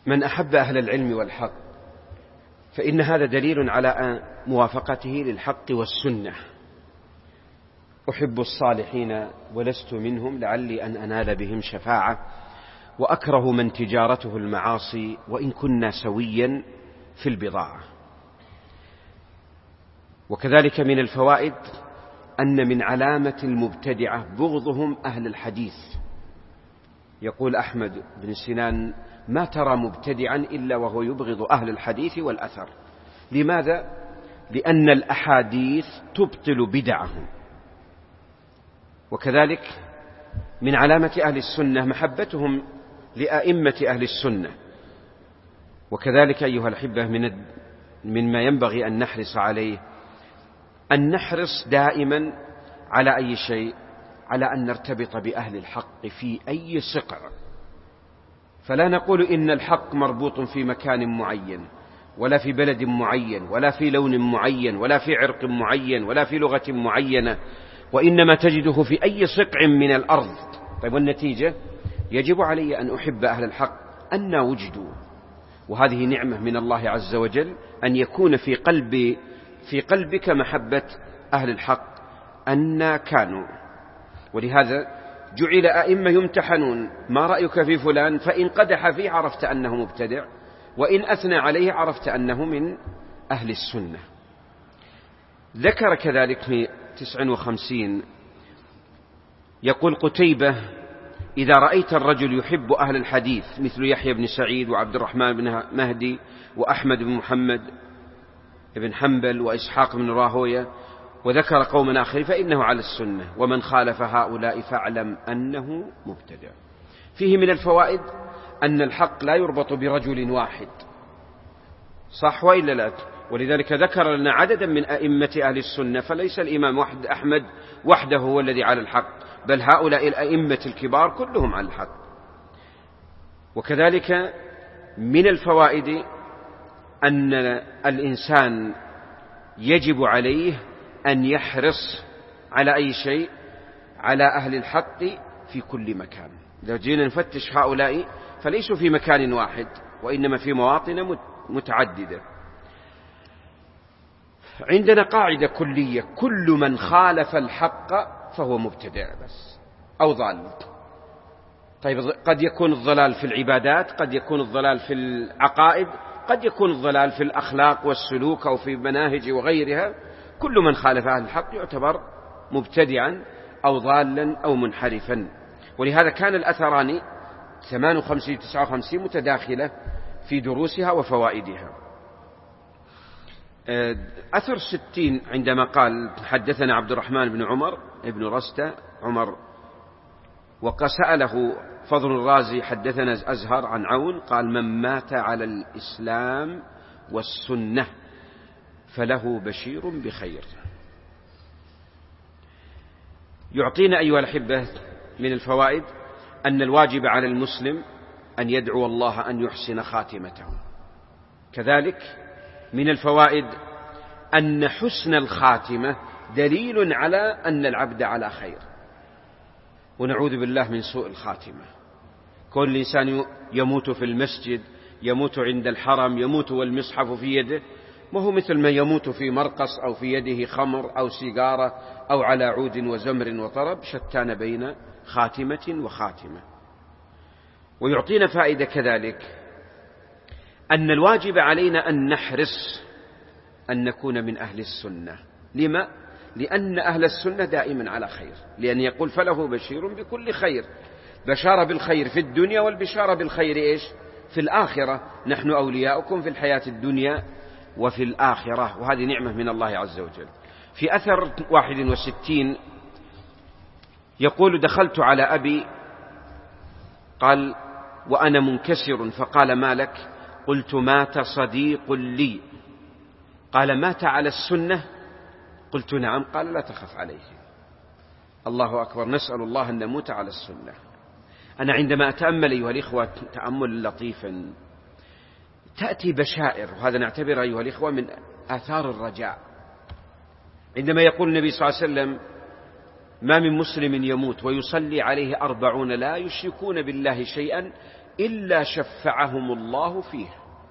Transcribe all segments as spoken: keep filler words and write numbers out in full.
من أحب أهل العلم والحق فإن هذا دليل على موافقته للحق والسنة. أحب الصالحين ولست منهم لعلي أن أنال بهم شفاعة، وأكره من تجارته المعاصي وإن كنا سويا في البضاعة. وكذلك من الفوائد أن من علامة المبتدعة بغضهم أهل الحديث. يقول أحمد بن سنان: ما ترى مبتدعا إلا وهو يبغض أهل الحديث والأثر. لماذا؟ لأن الأحاديث تبطل بدعهم. وكذلك من علامة أهل السنة محبتهم لأئمة أهل السنة. وكذلك أيها الأحبة من مما ينبغي أن نحرص عليه أن نحرص دائما على أي شيء، على أن نرتبط بأهل الحق في أي صقع. فلا نقول إن الحق مربوط في مكان معين، ولا في بلد معين، ولا في لون معين، ولا في عرق معين، ولا في لغة معينة، وإنما تجده في أي صقع من الأرض. طيب والنتيجة؟ يجب علي أن أحب أهل الحق أن وجدوا، وهذه نعمة من الله عز وجل أن يكون في قلب في قلبك محبة أهل الحق أن كانوا. ولهذا جعل أئمة يمتحنون: ما رأيك في فلان؟ فإن قدح فيه عرفت أنه مبتدع، وإن أثنى عليه عرفت أنه من أهل السنة. ذكر كذلك في تسع وخمسين يقول قتيبة: إذا رأيت الرجل يحب أهل الحديث مثل يحيى بن سعيد وعبد الرحمن بن مهدي وأحمد بن محمد بن حنبل وإسحاق بن راهوية، وذكر قوما آخر، فإنه على السنة، ومن خالف هؤلاء فاعلم أنه مبتدع. فيه من الفوائد أن الحق لا يربط برجل واحد، صح وإلا لا؟ ولذلك ذكر لنا عددا من أئمة أهل السنة، فليس الإمام واحد أحمد وحده هو الذي على الحق، بل هؤلاء الأئمة الكبار كلهم على الحق. وكذلك من الفوائد أن الإنسان يجب عليه أن يحرص على أي شيء على أهل الحق في كل مكان. لو جينا نفتش هؤلاء فليسوا في مكان واحد، وإنما في مواطن متعددة. عندنا قاعدة كلية: كل من خالف الحق فهو مبتدع بس أو ضال. طيب قد يكون الضلال في العبادات، قد يكون الضلال في العقائد، قد يكون الضلال في الأخلاق والسلوك أو في مناهج وغيرها. كل من خالف أهل الحق يعتبر مبتدعا أو ضالا أو منحرفا. ولهذا كان الأثران ثمانية وخمسين تسعة وخمسين متداخلة في دروسها وفوائدها. أثر ستين عندما قال: حدثنا عبد الرحمن بن عمر ابن رستة عمر، وسأله فضل الرازي: حدثنا أزهر عن عون، قال: من مات على الإسلام والسنة فله بشير بخير. يعطينا أيها الأحبة من الفوائد أن الواجب على المسلم أن يدعو الله أن يحسن خاتمته. كذلك من الفوائد أن حسن الخاتمة دليل على أن العبد على خير، ونعوذ بالله من سوء الخاتمة. كون الإنسان يموت في المسجد، يموت عند الحرم، يموت والمصحف في يده، ما هو مثل ما يموت في مرقص أو في يده خمر أو سيجارة أو على عود وزمر وطرب، شتان بين خاتمة وخاتمة. ويعطينا فائدة كذلك أن الواجب علينا أن نحرص أن نكون من أهل السنة. لما؟ لأن أهل السنة دائما على خير، لأن يقول: فله بشير بكل خير. بشارة بالخير في الدنيا، والبشارة بالخير إيش؟ في الآخرة. نحن أولياؤكم في الحياة الدنيا وفي الآخرة، وهذه نعمة من الله عز وجل. في أثر واحد وستين يقول: دخلت على أبي، قال: وأنا منكسر، فقال: ما لك؟ قلت: مات صديق لي. قال: مات على السنة؟ قلت: نعم. قال: لا تخف عليه. الله أكبر. نسأل الله أن نموت على السنة. أنا عندما أتأمل أيها الإخوة تأمل لطيفا، تأتي بشائر، وهذا نعتبر أيها الإخوة من آثار الرجاء. عندما يقول النبي صلى الله عليه وسلم: ما من مسلم يموت ويصلي عليه أربعون لا يشركون بالله شيئا إلا شفعهم الله فيه.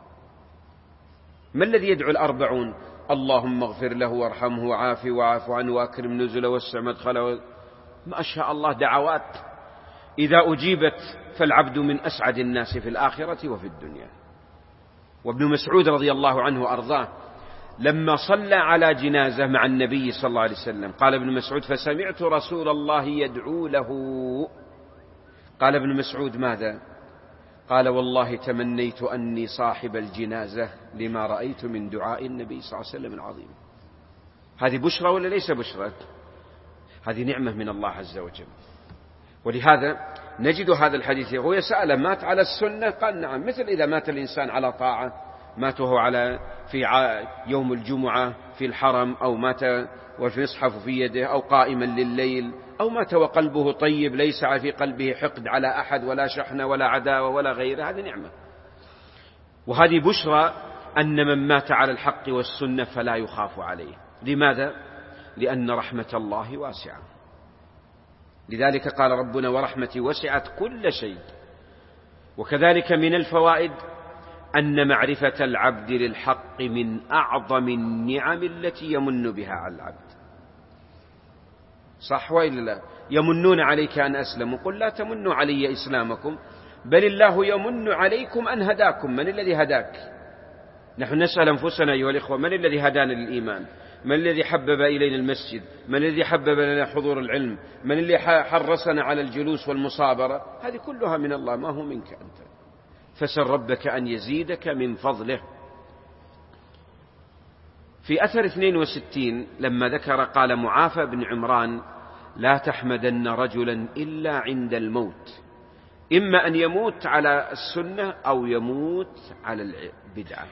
ما الذي يدعو الأربعون؟ اللهم اغفر له وارحمه وعافه وعاف عنه وأكرم نزله واسع مدخله. ما شاء الله دعوات إذا أجيبت فالعبد من أسعد الناس في الآخرة وفي الدنيا. وابن مسعود رضي الله عنه وأرضاه لما صلى على جنازة مع النبي صلى الله عليه وسلم قال ابن مسعود فسمعت رسول الله يدعو له. قال ابن مسعود ماذا؟ قال والله تمنيت أني صاحب الجنازة لما رأيت من دعاء النبي صلى الله عليه وسلم العظيم. هذه بشرى ولا ليس بشرى؟ هذه نعمة من الله عز وجل. ولهذا نجد هذا الحديث. هو يسأل مات على السنة؟ قال نعم. مثل إذا مات الإنسان على طاعة، ماته على في يوم الجمعة في الحرم، أو مات والمصحف في يده، أو قائما لليل، أو مات وقلبه طيب ليس في قلبه حقد على أحد ولا شحن ولا عداوة ولا غيره، هذه نعمة. وهذه بشرى أن من مات على الحق والسنة فلا يخاف عليه. لماذا؟ لأن رحمة الله واسعة. لذلك قال ربنا ورحمتي وسعت كل شيء. وكذلك من الفوائد أن معرفة العبد للحق من أعظم النعم التي يمن بها على العبد. صح وإلا لا؟ يمنون عليك أن أسلموا، قل لا تمنوا علي إسلامكم بل الله يمن عليكم أن هداكم. من الذي هداك؟ نحن نسأل أنفسنا أيها الإخوة من الذي هدانا للإيمان؟ من الذي حبب إلينا المسجد؟ من الذي حبب لنا حضور العلم؟ من الذي حرصنا على الجلوس والمصابرة؟ هذه كلها من الله، ما هو منك أنت. فسل ربك أن يزيدك من فضله. في أثر اثنين وستين لما ذكر قال معافى بن عمران لا تحمدن رجلا إلا عند الموت، إما أن يموت على السنة أو يموت على البدعة.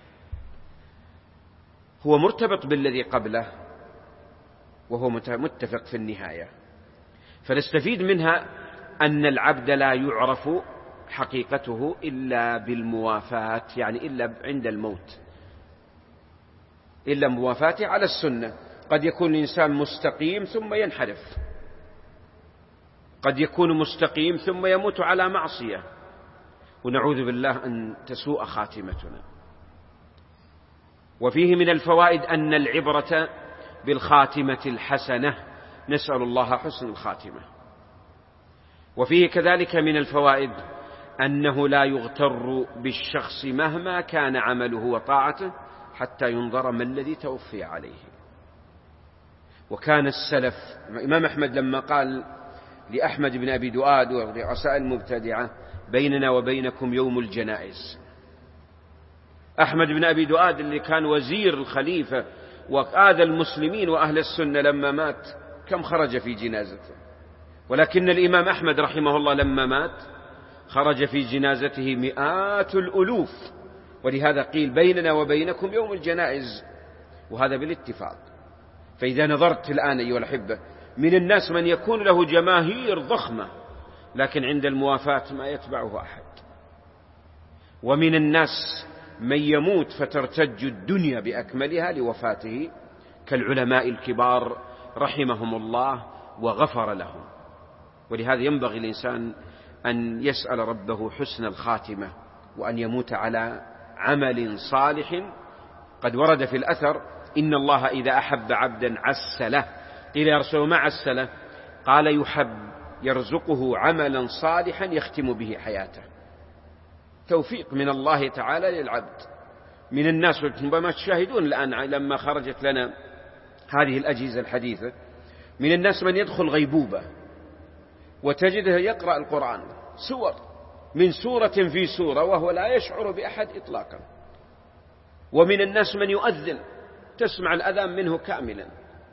هو مرتبط بالذي قبله وهو متفق في النهاية. فنستفيد منها أن العبد لا يعرف حقيقته إلا بالموافاة، يعني إلا عند الموت، إلا موافاته على السنة. قد يكون الإنسان مستقيم ثم ينحرف، قد يكون مستقيم ثم يموت على معصية، ونعوذ بالله أن تسوء خاتمتنا. وفيه من الفوائد أن العبرة بالخاتمة الحسنة، نسأل الله حسن الخاتمة. وفيه كذلك من الفوائد أنه لا يغتر بالشخص مهما كان عمله وطاعته حتى ينظر ما الذي توفي عليه. وكان السلف، إمام أحمد لما قال لأحمد بن أبي دؤاد ورؤساء المبتدعة بيننا وبينكم يوم الجنائز، أحمد بن أبي دؤاد اللي كان وزير الخليفة وآذى المسلمين وأهل السنة لما مات كم خرج في جنازته، ولكن الإمام أحمد رحمه الله لما مات خرج في جنازته مئات الألوف. ولهذا قيل بيننا وبينكم يوم الجنائز، وهذا بالاتفاق. فإذا نظرت الآن أيها الأحبة من الناس من يكون له جماهير ضخمة لكن عند الموافاة ما يتبعه أحد، ومن الناس من يموت فترتج الدنيا بأكملها لوفاته كالعلماء الكبار رحمهم الله وغفر لهم. ولهذا ينبغي الإنسان أن يسأل ربه حسن الخاتمة وأن يموت على عمل صالح. قد ورد في الأثر إن الله إذا أحب عبدا عسله. قيل يا رسول الله ما عسله؟ قال يحب يرزقه عملا صالحا يختم به حياته. توفيق من الله تعالى للعبد. من الناس ربما تشاهدون الآن لما خرجت لنا هذه الأجهزة الحديثة من الناس من يدخل غيبوبة وتجده يقرأ القرآن سور من سورة في سورة وهو لا يشعر بأحد إطلاقا. ومن الناس من يؤذن تسمع الأذان منه كاملا.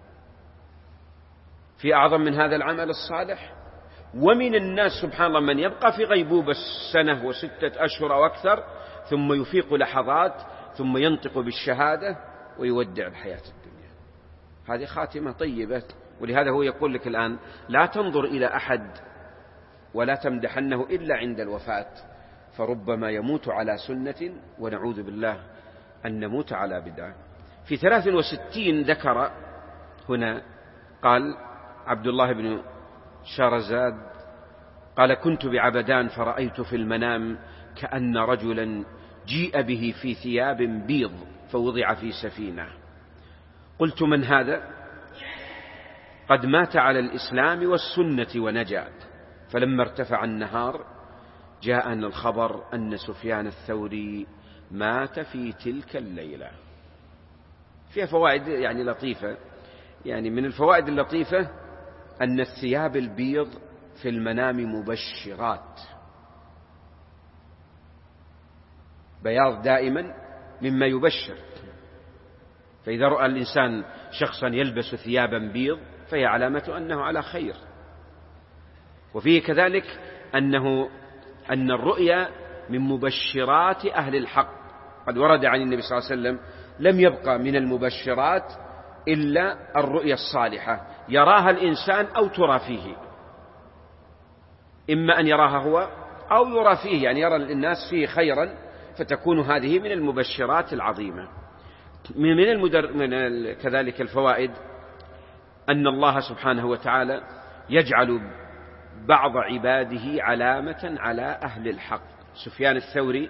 في أعظم من هذا العمل الصالح. ومن الناس سبحان الله من يبقى في غيبوبة سنة وستة أشهر أو أكثر ثم يفيق لحظات ثم ينطق بالشهادة ويودع الحياة الدنيا. هذه خاتمة طيبة. ولهذا هو يقول لك الآن لا تنظر إلى أحد ولا تمدحنه إلا عند الوفاة، فربما يموت على سنة ونعوذ بالله أن نموت على بدعة. في ثلاث وستين ذكر هنا قال عبد الله بن شارزاد قال كنت بعبدان فرأيت في المنام كأن رجلا جيء به في ثياب بيض فوضع في سفينة، قلت من هذا؟ قد مات على الإسلام والسنة ونجا. فلما ارتفع النهار جاءنا الخبر أن سفيان الثوري مات في تلك الليلة. فيها فوائد يعني لطيفة، يعني من الفوائد اللطيفة أن الثياب البيض في المنام مبشرات، بياض دائما مما يبشر، فإذا رأى الإنسان شخصا يلبس ثيابا بيض فهي علامة أنه على خير. وفيه كذلك أنه أن الرؤيا من مبشرات أهل الحق. قد ورد عن النبي صلى الله عليه وسلم لم يبقى من المبشرات إلا الرؤيا الصالحة يراها الإنسان أو ترى فيه، إما أن يراها هو أو يرى فيه، يعني يرى الناس فيه خيرا، فتكون هذه من المبشرات العظيمة. من, المدر... من كذلك الفوائد أن الله سبحانه وتعالى يجعل بعض عباده علامة على أهل الحق. سفيان الثوري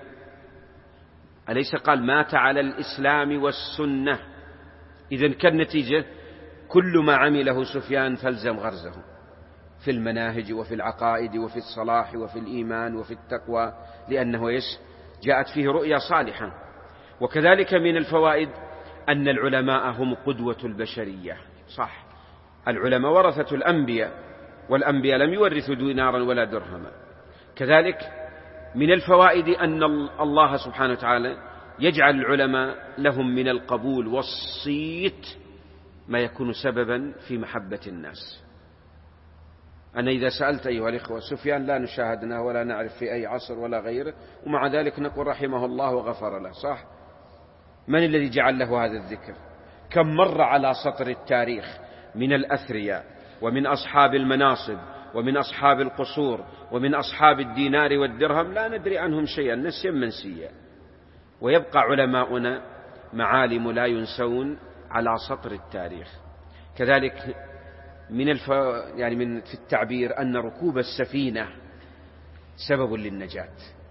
أليس قال مات على الإسلام والسنة؟ إذن كالنتيجة كل ما عمله سفيان فالزم غرزه في المناهج وفي العقائد وفي الصلاح وفي الإيمان وفي التقوى، لأنه يش جاءت فيه رؤيا صالحة. وكذلك من الفوائد أن العلماء هم قدوة البشرية. صح، العلماء ورثة الأنبياء، والأنبياء لم يورثوا دينارا ولا درهما. كذلك من الفوائد أن الله سبحانه وتعالى يجعل العلماء لهم من القبول والصيت ما يكون سببا في محبة الناس. أنا إذا سألت أيها الإخوة، سفيان لا نشاهدنا ولا نعرف في أي عصر ولا غيره، ومع ذلك نقول رحمه الله وغفر له، صح؟ من الذي جعل له هذا الذكر؟ كم مر على سطر التاريخ من الأثرياء ومن أصحاب المناصب ومن أصحاب القصور ومن أصحاب الدينار والدرهم لا ندري عنهم شيئا، نسيا منسيا، ويبقى علماؤنا معالم لا ينسون على سطر التاريخ. كذلك من الف... يعني من في التعبير أن ركوب السفينة سبب للنجاة،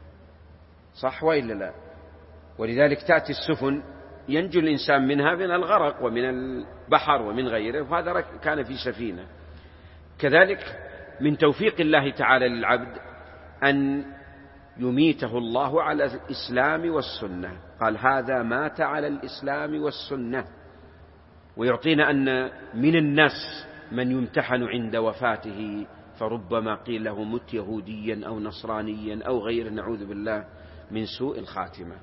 صح وإلا لا؟ ولذلك تأتي السفن ينجو الإنسان منها من الغرق ومن البحر ومن غيره، وهذا كان في سفينة. كذلك من توفيق الله تعالى للعبد أن يميته الله على الإسلام والسنة، قال هذا مات على الإسلام والسنة. ويعطينا أن من الناس من يمتحن عند وفاته، فربما قيل له مت يهوديا أو نصرانيا أو غيره، نعوذ بالله من سوء الخاتمة.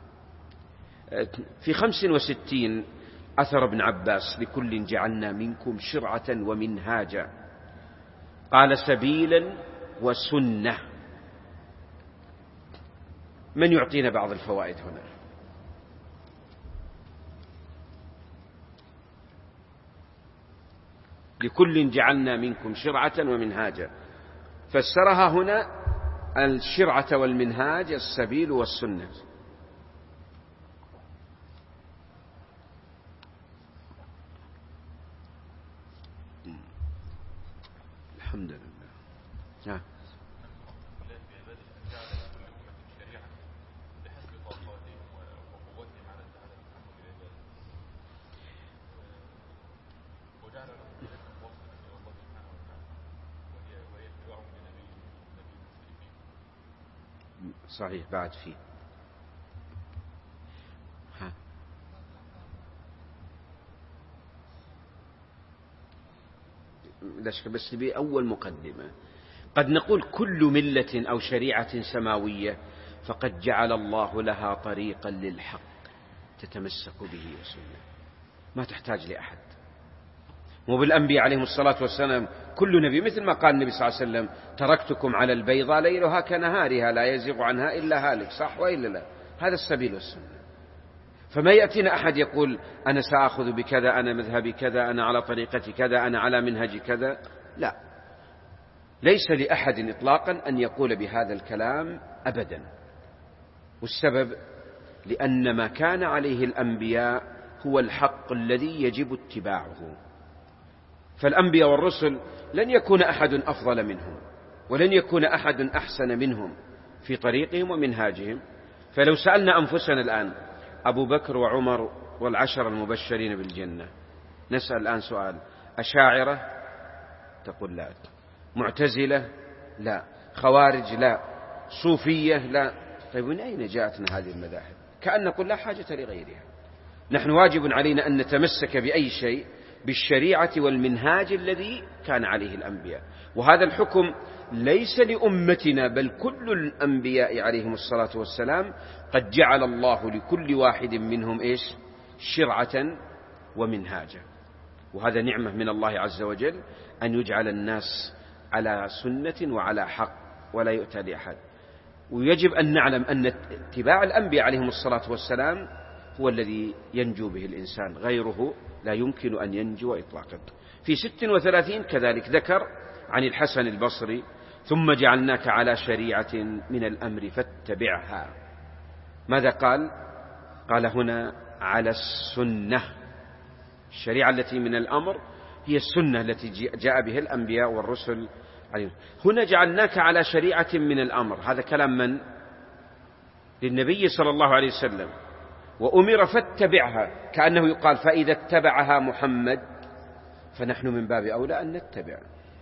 في خمس وستين أثر ابن عباس لكل جعلنا منكم شرعة ومنهاجا، قال سبيلا وسنة. من يعطينا بعض الفوائد هنا؟ لكل جعلنا منكم شرعة ومنهاجا، فسرها هنا الشرعة والمنهاج السبيل والسنة. الحمد لله. نعم. صحيح، بعد فيه ها. لا شك، بس بأول مقدمة قد نقول كل ملة أو شريعة سماوية فقد جعل الله لها طريقا للحق تتمسك به وسنة، ما تحتاج لأحد. وبالأنبياء عليهم الصلاة والسلام كل نبي مثل ما قال النبي صلى الله عليه وسلم تركتكم على البيضاء ليلها كنهارها لا يزيغ عنها إلا هالك، صح وإلا لا؟ هذا السبيل والسنة. فما يأتينا أحد يقول أنا سأخذ بكذا، أنا مذهبي كذا، أنا على طريقة كذا، أنا على منهج كذا، لا، ليس لأحد إطلاقا أن يقول بهذا الكلام أبدا. والسبب لأن ما كان عليه الأنبياء هو الحق الذي يجب اتباعه، فالأنبياء والرسل لن يكون أحد أفضل منهم، ولن يكون أحد أحسن منهم في طريقهم ومنهاجهم. فلو سألنا أنفسنا الآن أبو بكر وعمر والعشر المبشرين بالجنة، نسأل الآن سؤال: أشاعرة؟ تقول لا. معتزلة؟ لا. خوارج؟ لا. صوفية؟ لا. طيب من أين جاءتنا هذه المذاهب؟ كأن نقول لا حاجة لغيرها. نحن واجب علينا أن نتمسك بأي شيء بالشريعة والمنهاج الذي كان عليه الأنبياء. وهذا الحكم ليس لأمتنا بل كل الأنبياء عليهم الصلاة والسلام قد جعل الله لكل واحد منهم إيش؟ شرعة ومنهاجا. وهذا نعمة من الله عز وجل أن يجعل الناس على سنة وعلى حق ولا يؤتى لأحد. ويجب أن نعلم أن اتباع الأنبياء عليهم الصلاة والسلام هو الذي ينجو به الإنسان، غيره لا يمكن أن ينجو إطلاقا. في ست وثلاثين كذلك ذكر عن الحسن البصري: ثم جعلناك على شريعة من الأمر فاتبعها. ماذا قال؟ قال هنا على السنة. الشريعة التي من الأمر هي السنة التي جاء به الأنبياء والرسل عليهم. هنا جعلناك على شريعة من الأمر، هذا كلام من؟ للنبي صلى الله عليه وسلم. وأمر فاتبعها، كأنه يقال فإذا اتبعها محمد فنحن من باب أولى أن نتبع،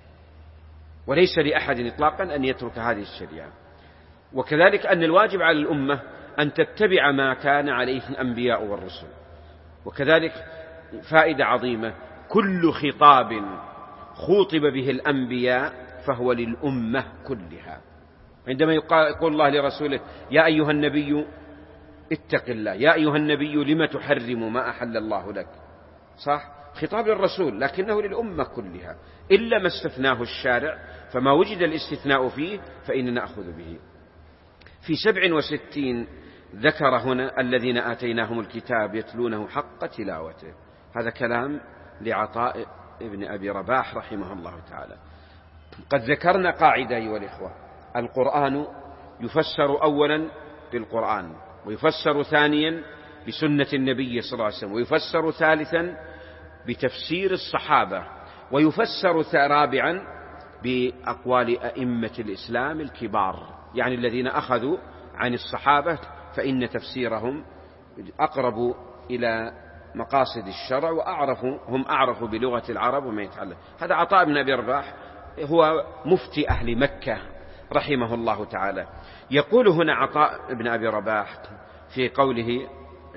وليس لأحد إطلاقا أن يترك هذه الشريعة. وكذلك أن الواجب على الأمة أن تتبع ما كان عليه الأنبياء والرسل. وكذلك فائدة عظيمة: كل خطاب خوطب به الأنبياء فهو للأمة كلها. عندما يقول الله لرسوله: يا أيها النبي اتق الله، يا أيها النبي لم تحرم ما أحل الله لك، صح؟ خطاب للرسول لكنه للأمة كلها، إلا ما استثناه الشارع، فما وجد الاستثناء فيه فإننا نأخذ به. في سبع وستين ذكر هنا: الذين آتيناهم الكتاب يتلونه حق تلاوته. هذا كلام لعطاء ابن أبي رباح رحمه الله تعالى. قد ذكرنا قاعدة أيها الإخوة: القرآن يفسر أولا بالقرآن، ويفسر ثانيا بسنة النبي صلى الله عليه وسلم، ويفسر ثالثا بتفسير الصحابة، ويفسر رابعا بأقوال أئمة الإسلام الكبار، يعني الذين أخذوا عن الصحابة، فإن تفسيرهم أقرب إلى مقاصد الشرع وأعرفوا، هم أعرفوا بلغة العرب وما يتعلم. هذا عطاء بن أبي رباح هو مفتي أهل مكة رحمه الله تعالى. يقول هنا عطاء بن أبي رباح في قوله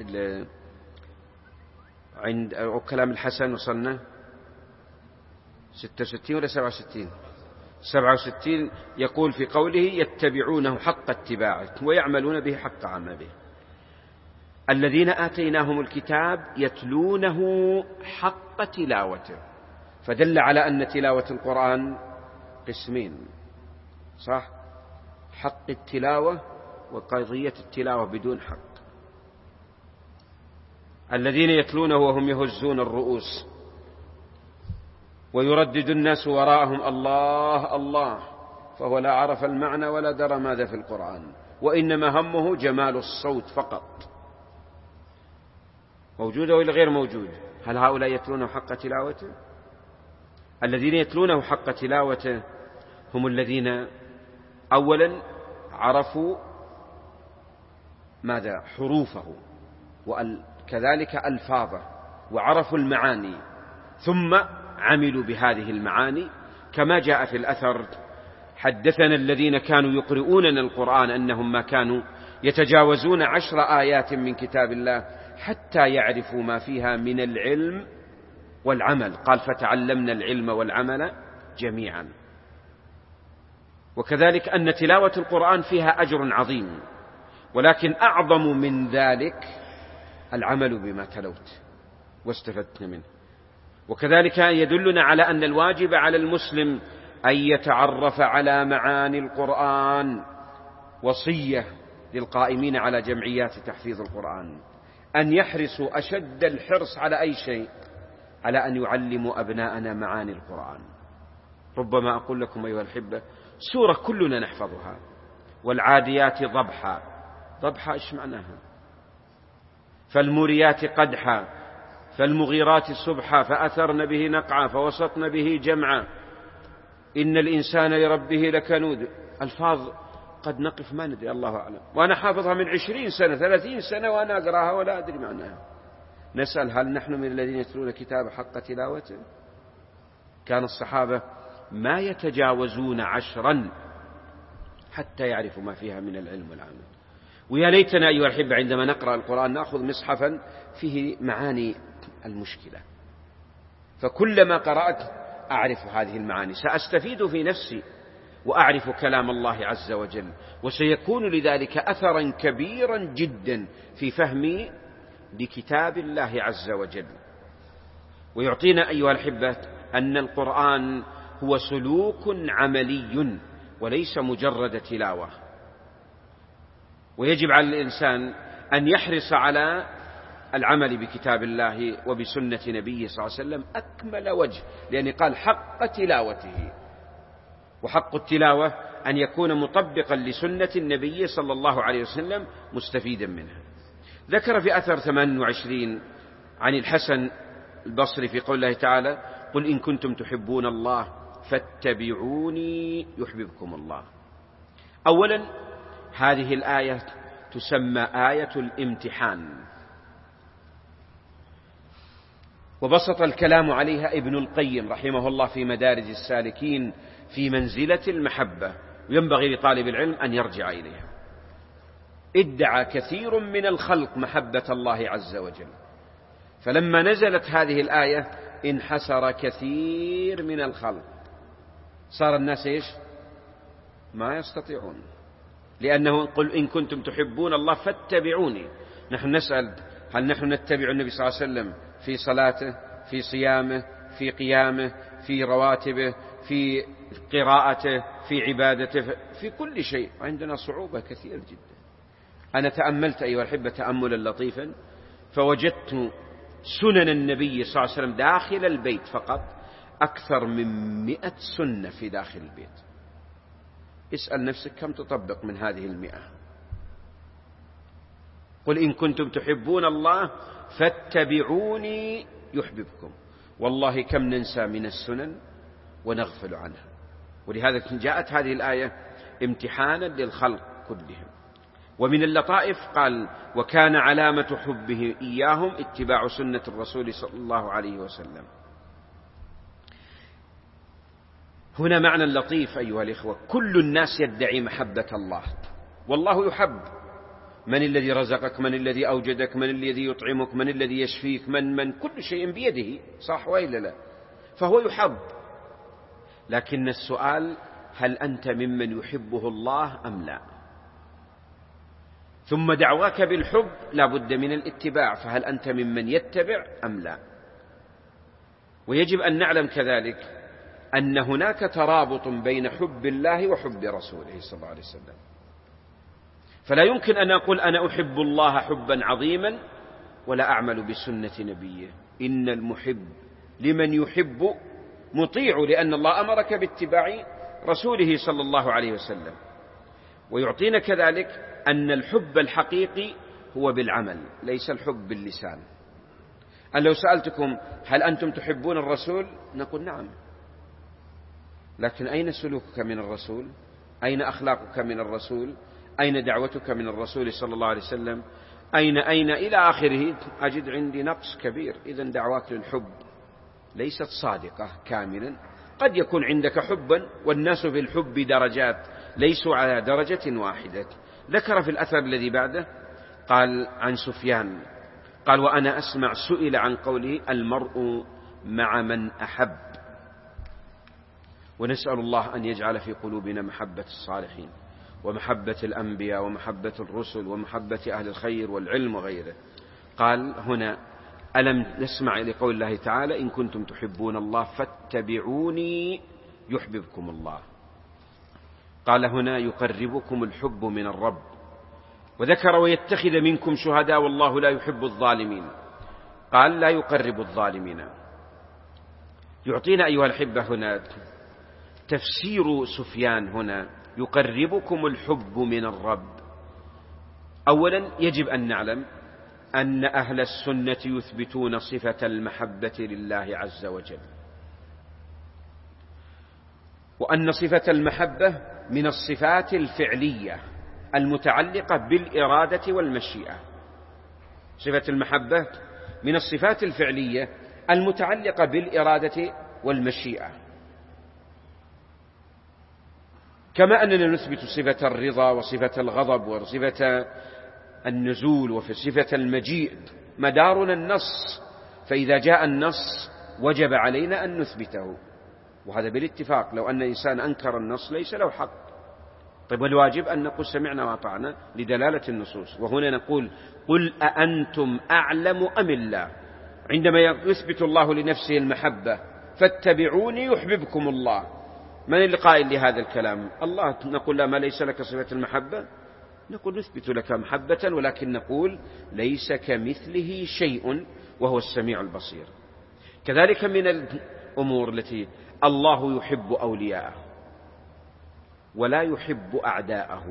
عند كلام الحسن، وصلنا ستة وستين ولا سبعة وستين؟ سبعة وستين. يقول في قوله: يتبعونه حق اتباعه ويعملون به حق عمله. الذين آتيناهم الكتاب يتلونه حق تلاوته، فدل على أن تلاوة القرآن قسمين، صح؟ حق التلاوة وقضية التلاوة بدون حق. الذين يتلونه وهم يهزون الرؤوس ويردد الناس وراءهم الله الله، فهو لا عرف المعنى ولا درى ماذا في القرآن، وإنما همه جمال الصوت فقط. موجود ولا غير موجود؟ هل هؤلاء يتلونه حق تلاوته؟ الذين يتلونه حق تلاوته هم الذين أولا عرفوا ماذا؟ حروفه، وكذلك ألفاظه، وعرفوا المعاني، ثم عملوا بهذه المعاني. كما جاء في الأثر: حدثنا الذين كانوا يقرؤوننا القرآن أنهم ما كانوا يتجاوزون عشر آيات من كتاب الله حتى يعرفوا ما فيها من العلم والعمل. قال: فتعلمنا العلم والعمل جميعا. وكذلك أن تلاوة القرآن فيها أجر عظيم، ولكن أعظم من ذلك العمل بما تلوت واستفدت منه. وكذلك يدلنا على أن الواجب على المسلم أن يتعرف على معاني القرآن. وصية للقائمين على جمعيات تحفيظ القرآن أن يحرصوا أشد الحرص على أي شيء على أن يعلموا أبناءنا معاني القرآن. ربما أقول لكم أيها الأحبة سورة كلنا نحفظها: والعاديات ضبحا. ضبحا إيش معناها؟ فالموريات قدحا، فالمغيرات صبحا، فأثرن به نقعا، فوسطن به جمعا، إن الإنسان لربه لكنود، ألفاظ قد نقف ما ندري، الله أعلم، وأنا حافظها من عشرين سنة ثلاثين سنة وأنا أقرأها ولا أدري معناها. نسأل هل نحن من الذين يتلون كتاب حق تلاوته؟ كان الصحابة ما يتجاوزون عشرا حتى يعرفوا ما فيها من العلم والعمل. ويا ليتنا أيها الأحبة عندما نقرأ القرآن نأخذ مصحفا فيه معاني المشكلة، فكلما قرأت أعرف هذه المعاني، سأستفيد في نفسي وأعرف كلام الله عز وجل، وسيكون لذلك أثرا كبيرا جدا في فهمي لكتاب الله عز وجل. ويعطينا أيها الأحبة أن القرآن هو سلوك عملي وليس مجرد تلاوة، ويجب على الإنسان أن يحرص على العمل بكتاب الله وبسنة نبيه صلى الله عليه وسلم أكمل وجه، لأن قال حق تلاوته، وحق التلاوة أن يكون مطبقا لسنة النبي صلى الله عليه وسلم مستفيدا منها. ذكر في أثر ثمانية وعشرين عن الحسن البصري في قول الله تعالى: قل إن كنتم تحبون الله فاتبعوني يحببكم الله. أولا هذه الآية تسمى آية الامتحان، وبسط الكلام عليها ابن القيم رحمه الله في مدارج السالكين في منزلة المحبة، وينبغي لطالب العلم أن يرجع إليها. ادعى كثير من الخلق محبة الله عز وجل، فلما نزلت هذه الآية انحسر كثير من الخلق، صار الناس إيش؟ ما يستطيعون، لأنه قل إن كنتم تحبون الله فاتبعوني. نحن نسأل هل نحن نتبع النبي صلى الله عليه وسلم في صلاته، في صيامه، في قيامه، في رواتبه، في قراءته، في عبادته، في كل شيء؟ عندنا صعوبة كثير جدا. أنا تأملت أيها الأحبة تأملا لطيفا، فوجدت سنن النبي صلى الله عليه وسلم داخل البيت فقط أكثر من مئة سنة في داخل البيت. اسأل نفسك كم تطبق من هذه المئة. قل إن كنتم تحبون الله فاتبعوني يحببكم. والله كم ننسى من السنن ونغفل عنها، ولهذا جاءت هذه الآية امتحانا للخلق كلهم. ومن اللطائف قال: وكان علامة حبه إياهم اتباع سنة الرسول صلى الله عليه وسلم. هنا معنى لطيف أيها الإخوة، كل الناس يدعي محبة الله، والله يحب. من الذي رزقك؟ من الذي أوجدك؟ من الذي يطعمك؟ من الذي يشفيك؟ من من كل شيء بيده، صح وإلا لا؟ فهو يحب، لكن السؤال: هل أنت ممن يحبه الله أم لا؟ ثم دعواك بالحب لا بد من الاتباع، فهل أنت ممن يتبع أم لا؟ ويجب أن نعلم كذلك أن هناك ترابط بين حب الله وحب رسوله صلى الله عليه وسلم. فلا يمكن أن أقول أنا أحب الله حبا عظيما ولا أعمل بسنة نبيه. إن المحب لمن يحب مطيع، لأن الله أمرك باتباع رسوله صلى الله عليه وسلم. ويعطينا كذلك أن الحب الحقيقي هو بالعمل، ليس الحب باللسان. أن لو سألتكم هل أنتم تحبون الرسول؟ نقول نعم، لكن أين سلوكك من الرسول؟ أين أخلاقك من الرسول؟ أين دعوتك من الرسول صلى الله عليه وسلم؟ أين أين إلى آخره. أجد عندي نقص كبير. إذن دعواك للحب ليست صادقة كاملا. قد يكون عندك حبا، والناس في الحب درجات، ليسوا على درجة واحدة. ذكر في الأثر الذي بعده قال عن سفيان قال: وأنا أسمع سئل عن قوله المرء مع من أحب. ونسأل الله أن يجعل في قلوبنا محبة الصالحين ومحبة الأنبياء ومحبة الرسل ومحبة أهل الخير والعلم وغيره. قال هنا: ألم نسمع لقول الله تعالى: إن كنتم تحبون الله فاتبعوني يحببكم الله. قال هنا: يقربكم الحب من الرب. وذكر: ويتخذ منكم شهداء والله لا يحب الظالمين. قال: لا يقرب الظالمين. يعطينا أيها الأحبة هنا تفسير سفيان هنا: يقربكم الحب من الرب. أولا يجب أن نعلم أن أهل السنة يثبتون صفة المحبة لله عز وجل، وأن صفة المحبة من الصفات الفعلية المتعلقة بالإرادة والمشيئة. صفة المحبة من الصفات الفعلية المتعلقة بالإرادة والمشيئة، كما أننا نثبت صفة الرضا وصفة الغضب وصفة النزول وصفة المجيء. مدارنا النص، فإذا جاء النص وجب علينا أن نثبته، وهذا بالاتفاق. لو أن إنسان أنكر النص ليس له حق. طيب، والواجب أن نقول سمعنا وأطعنا لدلالة النصوص. وهنا نقول قل أأنتم أعلم أم الله. عندما يثبت الله لنفسه المحبة فاتبعوني يحببكم الله، من اللي قائل لهذا الكلام؟ الله. نقول لا، ما ليس لك صفة المحبة؟ نقول نثبت لك محبة، ولكن نقول ليس كمثله شيء وهو السميع البصير. كذلك من الأمور التي الله يحب أولياءه ولا يحب أعداءه.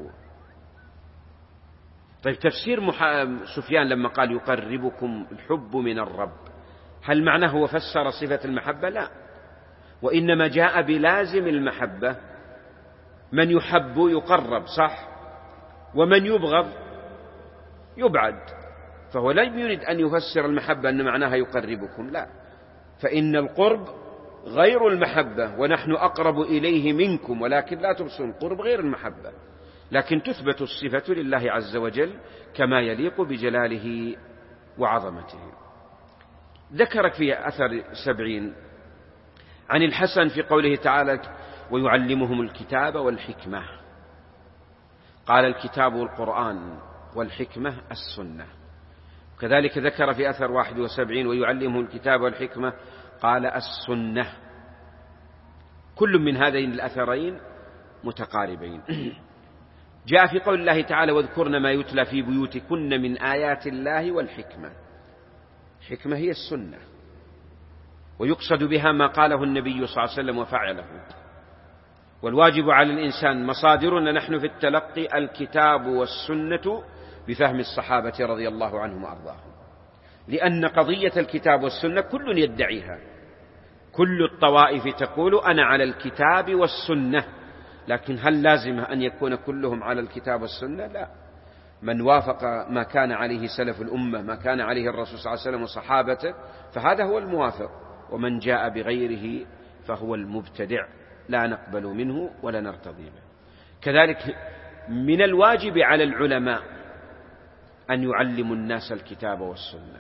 طيب، تفسير مح... سفيان لما قال يقربكم الحب من الرب، هل معناه هو فسر صفة المحبة؟ لا، وإنما جاء بلازم المحبة. من يحب يقرب، صح، ومن يبغض يبعد. فهو لم يريد أن يفسر المحبة أن معناها يقربكم، لا، فإن القرب غير المحبة، ونحن أقرب إليه منكم ولكن لا تبصرون. القرب غير المحبة، لكن تثبت الصفة لله عز وجل كما يليق بجلاله وعظمته. ذكرك في أثر سبعين عن الحسن في قوله تعالى ويعلمهم الكتاب والحكمة. قال الكتاب القرآن، والحكمة السنة. كذلك ذكر في أثر واحد وسبعين ويعلمهم الكتاب والحكمة، قال السنة. كل من هذين الأثرين متقاربين. جاء في قول الله تعالى واذكرن ما يتلى في بيوتكن من آيات الله والحكمة. الحكمة هي السنة، ويقصد بها ما قاله النبي صلى الله عليه وسلم وفعله. والواجب على الإنسان، مصادرنا نحن في التلقي الكتاب والسنة بفهم الصحابة رضي الله عنهم وأرضاهم، لأن قضية الكتاب والسنة كل يدعيها. كل الطوائف تقول أنا على الكتاب والسنة، لكن هل لازم أن يكون كلهم على الكتاب والسنة؟ لا. من وافق ما كان عليه سلف الأمة، ما كان عليه الرسول صلى الله عليه وسلم وصحابته، فهذا هو الموافق، ومن جاء بغيره فهو المبتدع، لا نقبل منه ولا نرتضي به. كذلك من الواجب على العلماء أن يعلموا الناس الكتاب والسنة.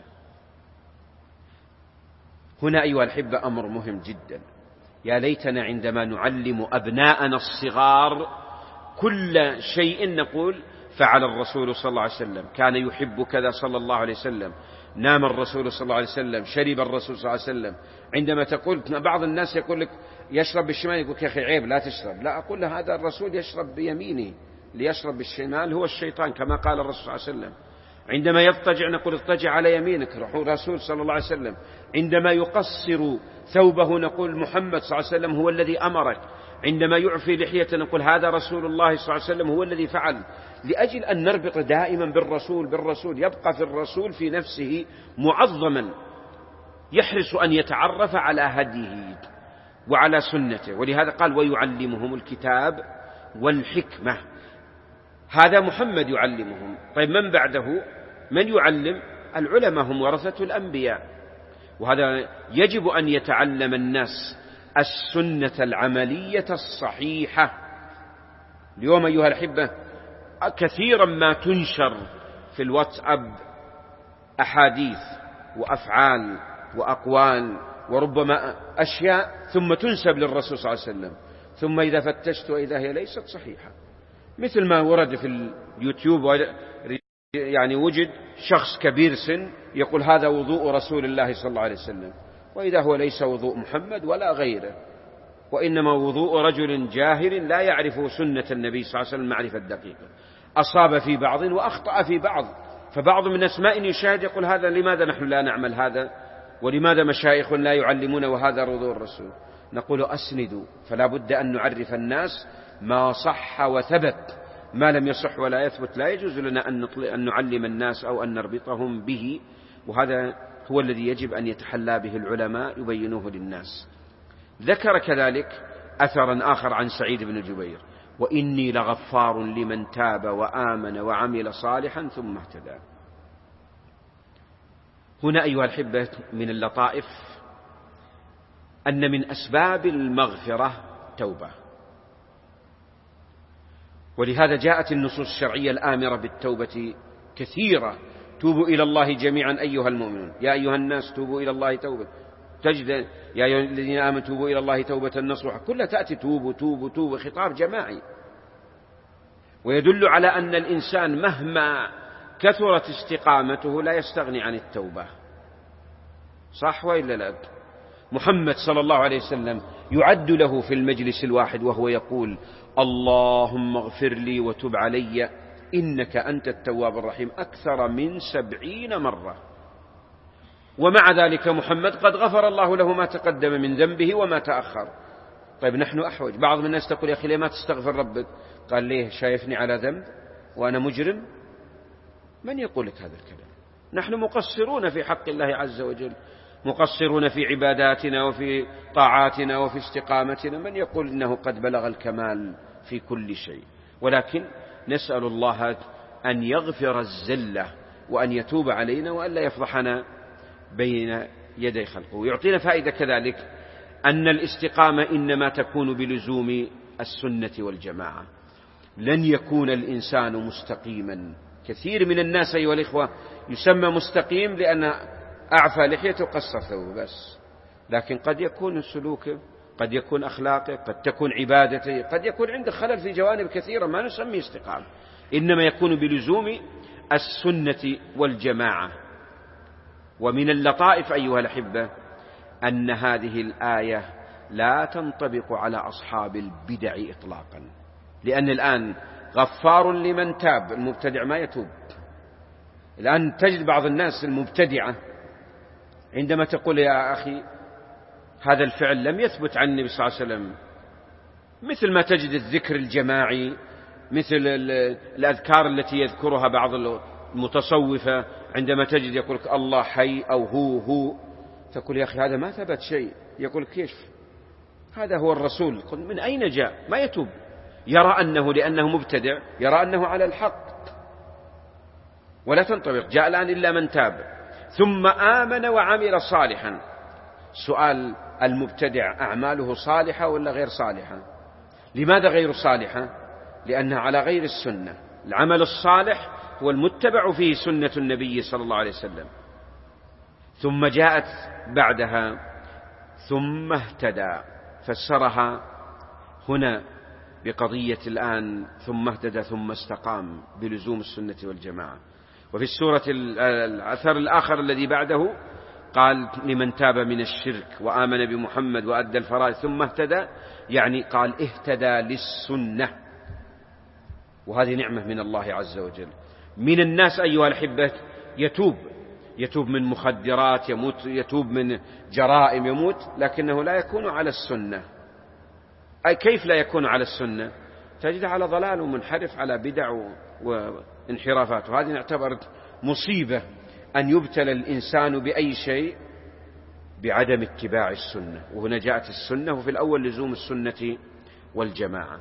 هنا أيها الأحبة أمر مهم جدا. يا ليتنا عندما نعلم أبناءنا الصغار كل شيء نقول فعل الرسول صلى الله عليه وسلم، كان يحب كذا صلى الله عليه وسلم، نام الرسول صلى الله عليه وسلم، شرب الرسول صلى الله عليه وسلم. عندما تقول، بعض الناس يقول لك يشرب بالشمال، يقول يا أخي عيب لا تشرب. لا، أقول له هذا الرسول يشرب بيمينه، ليشرب بالشمال هو الشيطان كما قال الرسول صلى الله عليه وسلم. عندما يضطجع نقول اضطجع على يمينك، الرسول صلى الله عليه وسلم. عندما يقصر ثوبه نقول محمد صلى الله عليه وسلم هو الذي أمرك. عندما يعفي لحيته نقول هذا رسول الله صلى الله عليه وسلم هو الذي فعل، لأجل أن نربط دائما بالرسول بالرسول يبقى في الرسول في نفسه معظما، يحرص أن يتعرف على هديه وعلى سنته. ولهذا قال ويعلمهم الكتاب والحكمة. هذا محمد يعلمهم. طيب، من بعده من يعلم؟ العلماء هم ورثة الأنبياء، وهذا يجب أن يتعلم الناس السنة العملية الصحيحة. اليوم أيها الأحبة كثيرا ما تنشر في الواتساب أحاديث وأفعال وأقوال وربما أشياء ثم تنسب للرسول صلى الله عليه وسلم، ثم إذا فتشت وإذا هي ليست صحيحة. مثل ما ورد في اليوتيوب، يعني وجد شخص كبير سن يقول هذا وضوء رسول الله صلى الله عليه وسلم، وإذا هو ليس وضوء محمد ولا غيره، وإنما وضوء رجل جاهل لا يعرف سنة النبي صلى الله عليه وسلم معرفة دقيقة، أصاب في بعض وأخطأ في بعض. فبعض من الناس إن يشاهد يقول هذا لماذا نحن لا نعمل هذا، ولماذا مشايخ لا يعلمون وهذا وضوء الرسول؟ نقول أسندوا، فلا بد أن نعرف الناس ما صح وثبت. ما لم يصح ولا يثبت لا يجوز لنا أن نعلم الناس أو أن نربطهم به، وهذا هو الذي يجب أن يتحلى به العلماء يبينوه للناس. ذكر كذلك أثرا آخر عن سعيد بن جبير: وإني لغفار لمن تاب وآمن وعمل صالحا ثم اهتدى. هنا أيها الأحبة من اللطائف أن من أسباب المغفرة توبة، ولهذا جاءت النصوص الشرعية الآمرة بالتوبة كثيرة: توبوا إلى الله جميعا أيها المؤمنون، يا أيها الناس توبوا إلى الله توبة، تجد يا أيها الذين آمنوا توبوا إلى الله توبة نصوحا، كلها تأتي توبوا توبوا توبوا، خطاب جماعي، ويدل على أن الإنسان مهما كثرت استقامته لا يستغني عن التوبة. صح وإلا لا؟ محمد صلى الله عليه وسلم يعد له في المجلس الواحد وهو يقول: اللهم اغفر لي وتب علي إنك أنت التواب الرحيم، أكثر من سبعين مرة. ومع ذلك محمد قد غفر الله له ما تقدم من ذنبه وما تأخر. طيب نحن أحوج. بعض من الناس تقول: يا أخي ليه ما تستغفر ربك؟ قال: ليه؟ شايفني على ذنب وأنا مجرم؟ من يقول لك هذا الكلام؟ نحن مقصرون في حق الله عز وجل، مقصرون في عباداتنا وفي طاعاتنا وفي استقامتنا. من يقول إنه قد بلغ الكمال في كل شيء؟ ولكن نسأل الله أن يغفر الزلة وأن يتوب علينا وأن لا يفضحنا بين يدي خلقه. ويعطينا فائدة كذلك أن الاستقامة إنما تكون بلزوم السنة والجماعة. لن يكون الإنسان مستقيما. كثير من الناس أيها الإخوة يسمى مستقيم لأن أعفى لحيته وقصر ثوبه بس، لكن قد يكون سلوكه، قد يكون أخلاقه، قد تكون عبادته، قد يكون عنده خلل في جوانب كثيرة ما نسميه استقامة. إنما يكون بلزوم السنة والجماعة. ومن اللطائف أيها الأحبة أن هذه الآية لا تنطبق على أصحاب البدع إطلاقا، لأن الآن غفار لمن تاب، المبتدع ما يتوب. الآن تجد بعض الناس المبتدعة عندما تقول: يا أخي هذا الفعل لم يثبت عن النبي صلى الله عليه وسلم، مثل ما تجد الذكر الجماعي، مثل الأذكار التي يذكرها بعض المتصوفة، عندما تجد يقول الله حي أو هو هو، تقول: يا أخي هذا ما ثبت شيء. يقول: كيف؟ هذا هو الرسول. من أين جاء؟ ما يتوب، يرى أنه لأنه مبتدع يرى أنه على الحق، ولا تنطبق. جاء الآن إلا من تاب ثم آمن وعمل صالحا. سؤال: المبتدع أعماله صالحة ولا غير صالحة؟ لماذا غير صالحة؟ لأنها على غير السنة. العمل الصالح هو المتبع فيه سنة النبي صلى الله عليه وسلم. ثم جاءت بعدها ثم اهتدى، فسرها هنا بقضية الآن ثم اهتدى ثم استقام بلزوم السنة والجماعة. وفي السورة الأثر الآخر الذي بعده قال: لمن تاب من الشرك وآمن بمحمد وأدى الفرائض ثم اهتدى، يعني قال اهتدى للسنة. وهذه نعمة من الله عز وجل. من الناس أيها الأحبة يتوب يتوب من مخدرات، يموت يتوب من جرائم، يموت، لكنه لا يكون على السنة. أي كيف لا يكون على السنة؟ تجد على ضلال ومنحرف، على بدع وانحرافات. وهذه نعتبر مصيبة أن يبتلى الإنسان بأي شيء بعدم اتباع السنة. وهنا جاءت السنة، وفي الأول لزوم السنة والجماعة.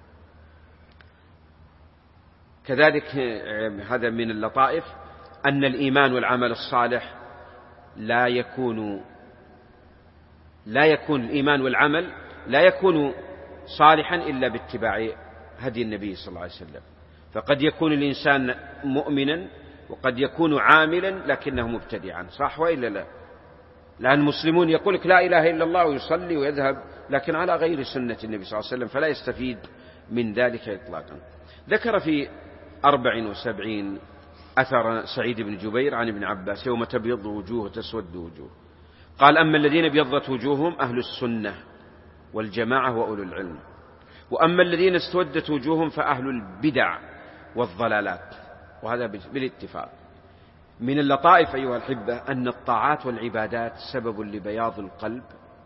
كذلك هذا من اللطائف أن الإيمان والعمل الصالح لا يكون لا يكون الإيمان والعمل لا يكون صالحا إلا باتباع هدي النبي صلى الله عليه وسلم. فقد يكون الإنسان مؤمنا وقد يكون عاملا لكنه مبتدعا. صح وإلا لا؟ لأن المسلمون يقول لك لا إله إلا الله ويصلي ويذهب، لكن على غير سنة النبي صلى الله عليه وسلم، فلا يستفيد من ذلك إطلاقا. ذكر في أربع وسبعين أثر سعيد بن جبير عن ابن عباس: يوم تبيض وجوه تسود وجوه. قال: أما الذين ابيضت وجوههم أهل السنة والجماعة وأولو العلم، وأما الذين اسودت وجوههم فأهل البدع والضلالات. وهذا بالاتفاق. من اللطائف أيها الأحبة أن الطاعات والعبادات سبب لبياض القلب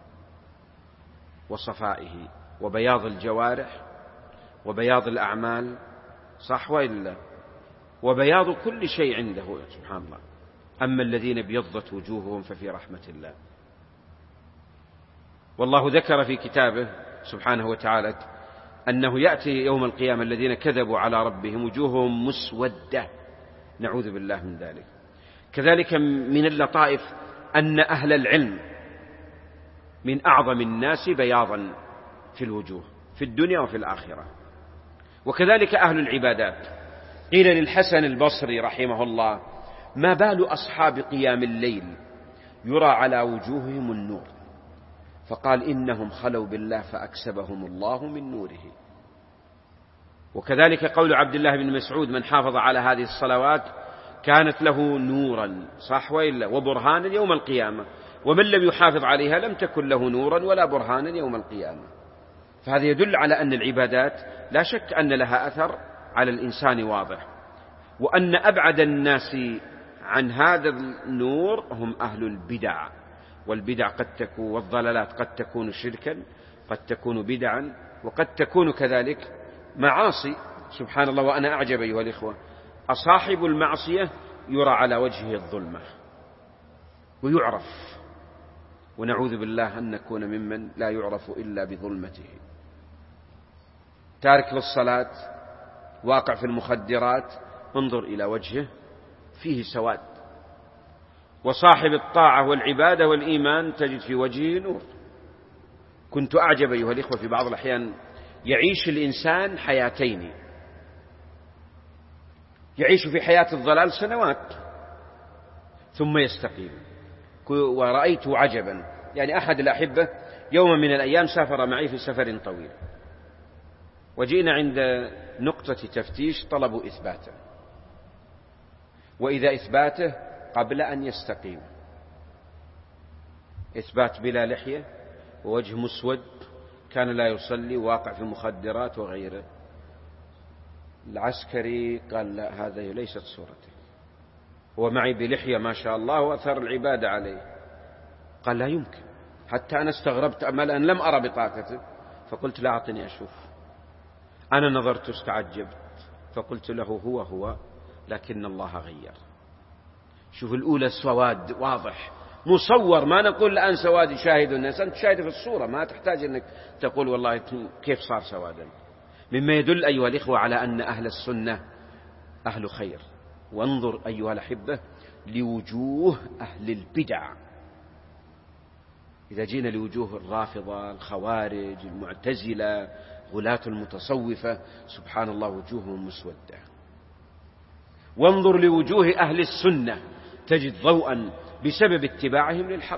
وصفائه وبياض الجوارح وبياض الأعمال. صح وإلا؟ وبياض كل شيء عنده سبحان الله. أما الذين ابيضت وجوههم ففي رحمة الله. والله ذكر في كتابه سبحانه وتعالى أنه يأتي يوم القيامة الذين كذبوا على ربهم وجوههم مسودة، نعوذ بالله من ذلك. كذلك من اللطائف أن أهل العلم من أعظم الناس بياضا في الوجوه في الدنيا وفي الآخرة. وكذلك أهل العبادات. قيل للحسن البصري رحمه الله: ما بال أصحاب قيام الليل يرى على وجوههم النور؟ فقال: إنهم خلوا بالله فأكسبهم الله من نوره. وكذلك قول عبد الله بن مسعود: من حافظ على هذه الصلوات كانت له نورا، صح وإلا، وبرهانا يوم القيامة، ومن لم يحافظ عليها لم تكن له نورا ولا برهانا يوم القيامة. فهذا يدل على أن العبادات لا شك أن لها أثر على الإنسان واضح، وأن أبعد الناس عن هذا النور هم أهل البدع. والبدع قد تكون، والضلالات قد تكون شركا، قد تكون بدعا، وقد تكون كذلك معاصي. سبحان الله. وأنا أعجب أيها الإخوة، أصاحب المعصية يرى على وجهه الظلمة ويعرف، ونعوذ بالله أن نكون ممن لا يعرف إلا بظلمته. تارك للصلاة، واقع في المخدرات، انظر إلى وجهه فيه سواد. وصاحب الطاعة والعبادة والإيمان تجد في وجهه نور. كنت أعجب أيها الإخوة في بعض الأحيان يعيش الإنسان حياتين، يعيش في حياة الضلال سنوات ثم يستقيم. ورأيت عجبا، يعني أحد الأحبة يوم من الأيام سافر معي في سفر طويل، وجئنا عند نقطة تفتيش طلبوا إثباته، وإذا إثباته قبل أن يستقيم، إثبات بلا لحية ووجه مسود، كان لا يصلي، واقع في المخدرات وغيره. العسكري قال: لا، هذا ليست صورته، هو معي بلحية ما شاء الله وأثر العبادة عليه. قال: لا يمكن. حتى أنا استغربت أملا أن لم أرى بطاقته، فقلت: لا، أعطني أشوف. أنا نظرت استعجبت، فقلت له: هو هو لكن الله غير. شوف الأولى سواد واضح مصور، ما نقول الآن سواد يشاهد الناس، أنت شاهد في الصورة، ما تحتاج أنك تقول والله كيف صار سوادا. مما يدل أيها الإخوة على أن أهل السنة أهل خير. وانظر أيها الأحبة لوجوه أهل البدع. إذا جينا لوجوه الرافضة، الخوارج، المعتزلة، غلاة المتصوفة، سبحان الله وجوههم مسودة. وانظر لوجوه أهل السنة تجد ضوءا بسبب اتباعهم للحق.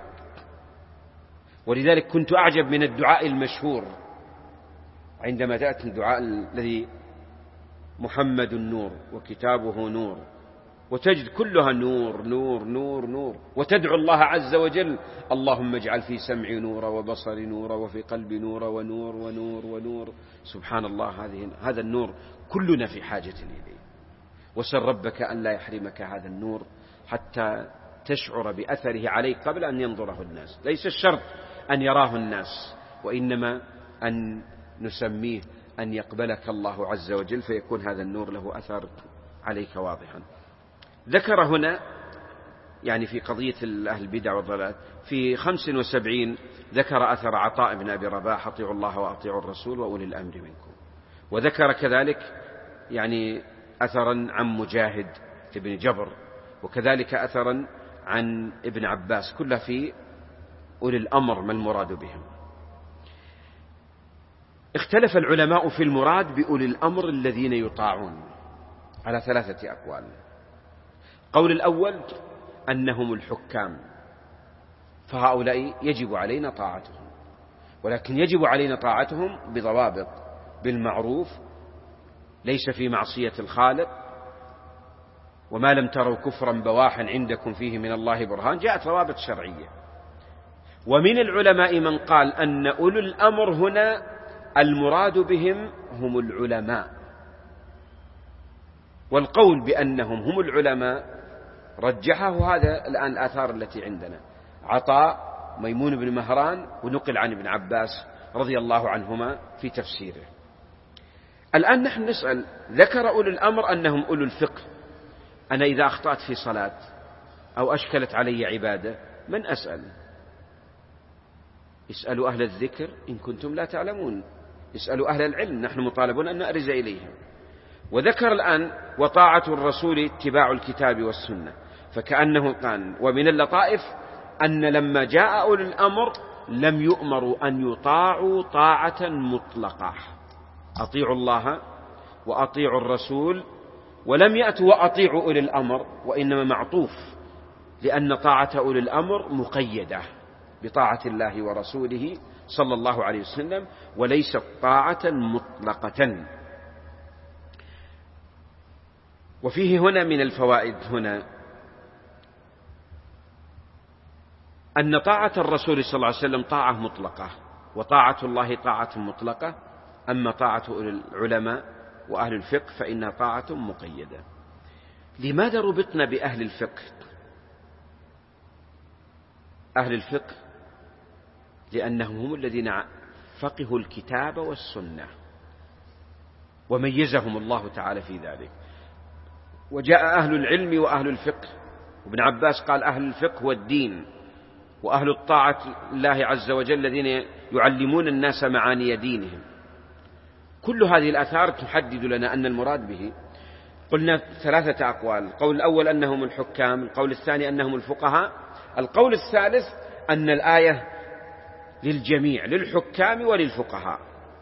ولذلك كنت أعجب من الدعاء المشهور عندما تأتي الدعاء الذي محمد نور وكتابه نور، وتجد كلها نور نور نور نور، وتدعو الله عز وجل: اللهم اجعل في سمعي نورا وبصري نورا وفي قلبي نورا ونور ونور ونور. سبحان الله. هذه هذا النور كلنا في حاجة إليه. وسل ربك أن لا يحرمك هذا النور حتى تشعر بأثره عليك قبل أن ينظره الناس. ليس الشرط أن يراه الناس، وإنما أن نسميه أن يقبلك الله عز وجل، فيكون هذا النور له أثر عليك واضحا. ذكر هنا يعني في قضية أهل البدع والضلال في خمس وسبعين ذكر أثر عطاء بن أبي رباح: أطيعوا الله وأطيعوا الرسول وأولي الأمر منكم. وذكر كذلك يعني أثرا عن مجاهد ابن جبر، وكذلك أثرا عن ابن عباس، كلها في أولي الأمر ما المراد بهم. اختلف العلماء في المراد بأولي الأمر الذين يطاعون على ثلاثة أقوال. قول الأول أنهم الحكام، فهؤلاء يجب علينا طاعتهم، ولكن يجب علينا طاعتهم بضوابط: بالمعروف، ليس في معصية الخالق، وما لم تروا كفرا بواحا عندكم فيه من الله برهان، جاءت ضوابط شرعية. ومن العلماء من قال أن أولو الأمر هنا المراد بهم هم العلماء، والقول بأنهم هم العلماء رجحه هذا الآن الآثار التي عندنا: عطاء، ميمون بن مهران، ونقل عن ابن عباس رضي الله عنهما في تفسيره. الآن نحن نسأل: ذكر أولو الأمر أنهم أولو الفقه. أنا إذا أخطأت في صلاة أو أشكلت علي عبادة من أسأل؟ اسألوا أهل الذكر إن كنتم لا تعلمون، اسألوا أهل العلم، نحن مطالبون أن نأرز إليهم. وذكر الآن وطاعة الرسول اتباع الكتاب والسنة، فكأنه قال ومن اللطائف أن لما جاء أولي الأمر لم يؤمروا أن يطاعوا طاعة مطلقة، أطيعوا الله وأطيعوا الرسول، ولم يأتوا وأطيعوا أولي الأمر، وإنما معطوف، لأن طاعة أولي الأمر مقيدة بطاعة الله ورسوله صلى الله عليه وسلم، وليست طاعة مطلقة. وفيه هنا من الفوائد هنا أن طاعة الرسول صلى الله عليه وسلم طاعة مطلقة، وطاعة الله طاعة مطلقة. أما طاعة العلماء وأهل الفقه فإنها طاعة مقيدة. لماذا ربطنا بأهل الفقه؟ أهل الفقه لأنهم هم الذين فقهوا الكتاب والسنة، وميزهم الله تعالى في ذلك. وجاء أهل العلم وأهل الفقه، وابن عباس قال أهل الفقه والدين، وأهل الطاعة الله عز وجل الذين يعلمون الناس معاني دينهم. كل هذه الآثار تحدد لنا أن المراد به، قلنا ثلاثة أقوال: القول الأول أنهم الحكام، القول الثاني أنهم الفقهاء، القول الثالث أن الآية للجميع، للحكام وللفقهاء.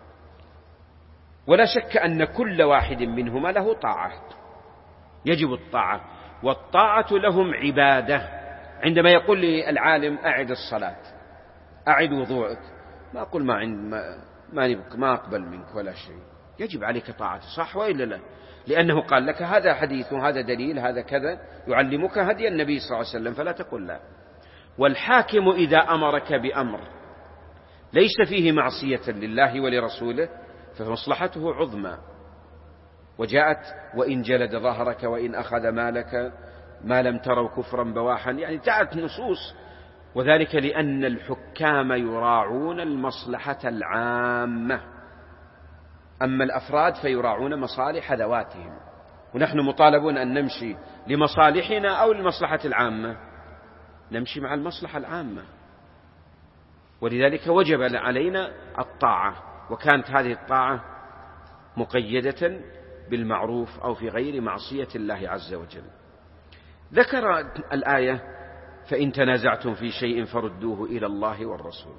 ولا شك أن كل واحد منهما له طاعة، يجب الطاعة، والطاعة لهم عبادة. عندما يقول لي العالم أعد الصلاة، أعد وضوءك، ما أقول ما عند ما, ما, ما أقبل منك ولا شيء، يجب عليك طاعته، صح وإلا لا؟ لأنه قال لك هذا حديث وهذا دليل هذا كذا، يعلمك هدي النبي صلى الله عليه وسلم، فلا تقول لا. والحاكم إذا أمرك بأمر ليس فيه معصية لله ولرسوله فمصلحته عظمى. وجاءت وإن جلد ظهرك وإن أخذ مالك ما لم تروا كفرا بواحا، يعني جاءت نصوص. وذلك لأن الحكام يراعون المصلحة العامة، أما الأفراد فيراعون مصالح ذواتهم، ونحن مطالبون أن نمشي لمصالحنا أو للمصلحة العامة، نمشي مع المصلحة العامة. ولذلك وجب علينا الطاعة، وكانت هذه الطاعة مقيدة بالمعروف أو في غير معصية الله عز وجل. ذكر الآية فإن تنازعتم في شيء فردوه إلى الله والرسول.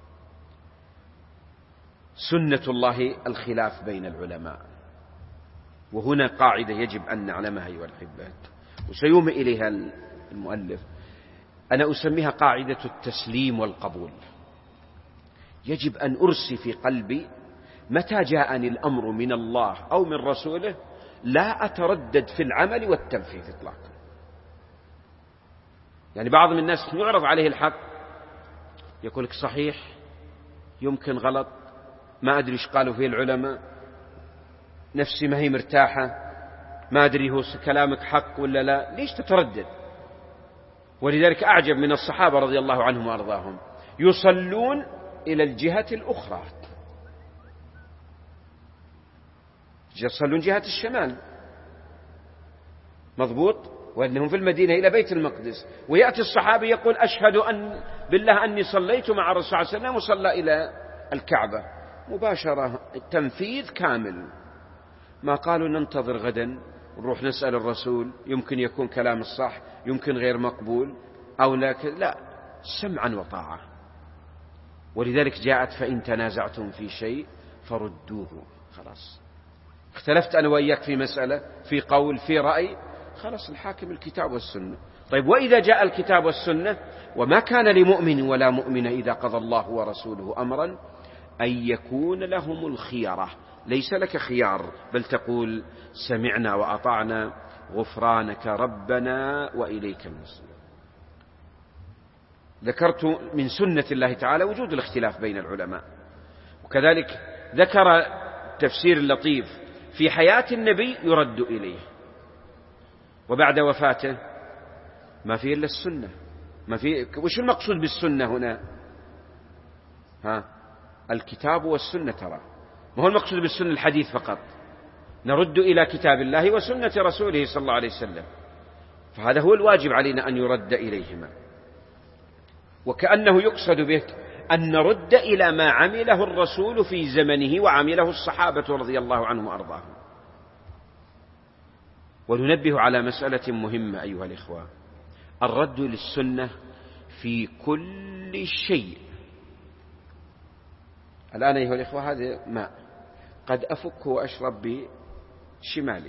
سنة الله الخلاف بين العلماء، وهنا قاعدة يجب أن نعلمها أيها الأحبة، وسيومئ إليها المؤلف. أنا أسميها قاعدة التسليم والقبول. يجب أن أرسي في قلبي متى جاءني الأمر من الله أو من رسوله لا أتردد في العمل والتنفيذ إطلاقا. يعني بعض من الناس يعرض عليه الحق يقول لك صحيح، يمكن غلط، ما أدري إيش قالوا فيه العلماء، نفسي ما هي مرتاحة، ما أدري هو كلامك حق ولا لا، ليش تتردد؟ ولذلك أعجب من الصحابة رضي الله عنهم وأرضاهم، يصلون إلى الجهة الأخرى، يصلون جهة الشمال، مضبوط، وأنهم في المدينة إلى بيت المقدس، ويأتي الصحابي يقول أشهد أن بالله أني صليت مع الرسول صلى الله عليه وسلم وصلى إلى الكعبة مباشرة، التنفيذ كامل. ما قالوا ننتظر غدا نروح نسأل الرسول، يمكن يكون كلام الصح، يمكن غير مقبول أو لا، لا، سمعا وطاعة. ولذلك جاءت فإن تنازعتم في شيء فردوه. خلاص اختلفت أنا وإياك في مسألة، في قول، في رأي، خلاص الحاكم الكتاب والسنة. طيب وإذا جاء الكتاب والسنة وما كان لمؤمن ولا مؤمن إذا قضى الله ورسوله أمرا أن يكون لهم الخيرة، ليس لك خيار، بل تقول سمعنا وأطعنا غفرانك ربنا وإليك المصير. ذكرت من سنة الله تعالى وجود الاختلاف بين العلماء، وكذلك ذكر تفسير لطيف في حياة النبي يرد إليه، وبعد وفاته ما فيه إلا السنة. ما فيه. وش المقصود بالسنة هنا؟ ها الكتاب والسنة، ترى ما هو المقصود بالسنة الحديث فقط، نرد إلى كتاب الله وسنة رسوله صلى الله عليه وسلم، فهذا هو الواجب علينا أن يرد إليهما. وكأنه يقصد به أن نرد إلى ما عمله الرسول في زمنه وعمله الصحابة رضي الله عنهم وأرضاهم. وننبه على مسألة مهمة أيها الإخوة: الرد للسنة في كل شيء. الآن أيها الإخوة هذا ماء قد أفكه وأشرب بشمالي،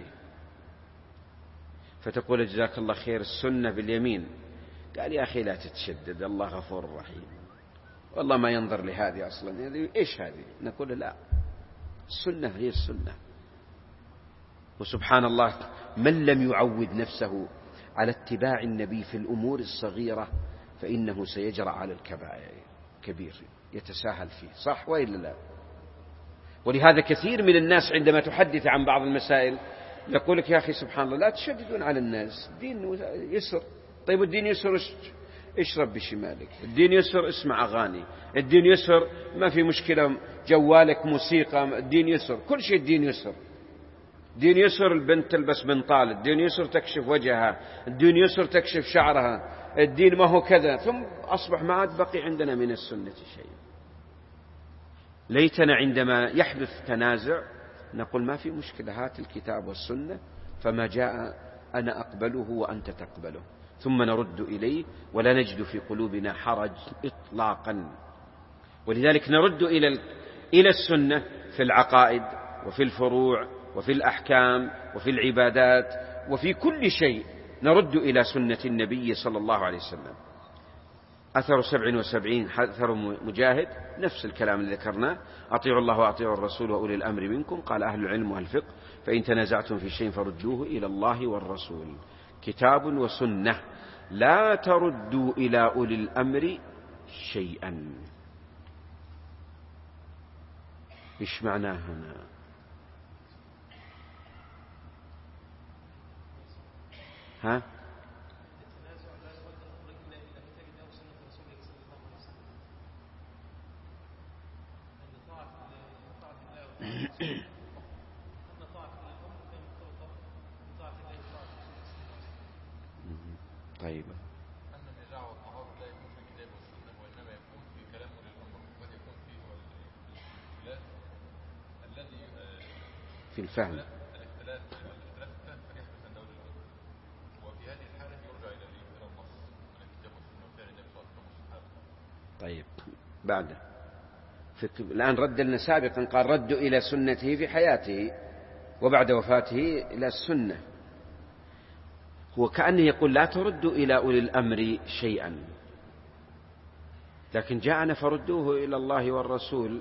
فتقول جزاك الله خير السنة باليمين. قال يا أخي لا تتشدد، الله غفور رحيم، والله ما ينظر لهذه أصلا، إيش هذه؟ نقول لا، السنة هي السنة. وسبحان الله، من لم يعود نفسه على اتباع النبي في الأمور الصغيرة فإنه سيجرأ على الكبائر كبير يتساهل فيه، صح وإلا لا؟ ولهذا كثير من الناس عندما تحدث عن بعض المسائل يقول لك يا أخي سبحان الله لا تشددون على الناس، الدين يسر. طيب الدين يسر، اشرب بشمالك. الدين يسر، اسمع أغاني. الدين يسر، ما في مشكلة جوالك موسيقى. الدين يسر، كل شيء الدين يسر. الدين يسر البنت تلبس بنطال، الدين يسر تكشف وجهها، الدين يسر تكشف شعرها، الدين ما هو كذا. ثم أصبح ما عاد بقي عندنا من السنة شيء. ليتنا عندما يحدث تنازع نقول ما في مشكلة، هات الكتاب والسنة، فما جاء أنا أقبله وأنت تقبله، ثم نرد إليه ولا نجد في قلوبنا حرج إطلاقا. ولذلك نرد إلى إلى السنة في العقائد وفي الفروع وفي الأحكام وفي العبادات وفي كل شيء، نرد إلى سنة النبي صلى الله عليه وسلم. أثر سبع وسبعين أثر مجاهد نفس الكلام اللي ذكرناه: أطيعوا الله وأطيعوا الرسول وأولي الأمر منكم. قال أهل العلم والفقه: فإن تنازعتم في شيء فردوه إلى الله والرسول، كتاب وسنة، لا تردوا إلى أولي الأمر شيئا. إيش معناه هنا؟ ها؟ طيب. أن النزاع والتعارض لا يكون في الكتاب والسنة، وإنما يكون في كلام أولي الأمر، وقد يكون فيه الاختلاف الذي في الفهم، الاختلاف الاختلاف الفهم فيحدث عند أولي الأمر، وفي هذه الحالة يرجع إلى إلى النص من الكتاب والسنة وفعل النبي صلى الله عليه وسلم والصحابة. طيب بعده الآن رد لنا سابقا، قال ردوا إلى سنته في حياته وبعد وفاته إلى السنة. هو كأنه يقول لا تردوا إلى أولي الأمر شيئا، لكن جاءنا فردوه إلى الله والرسول.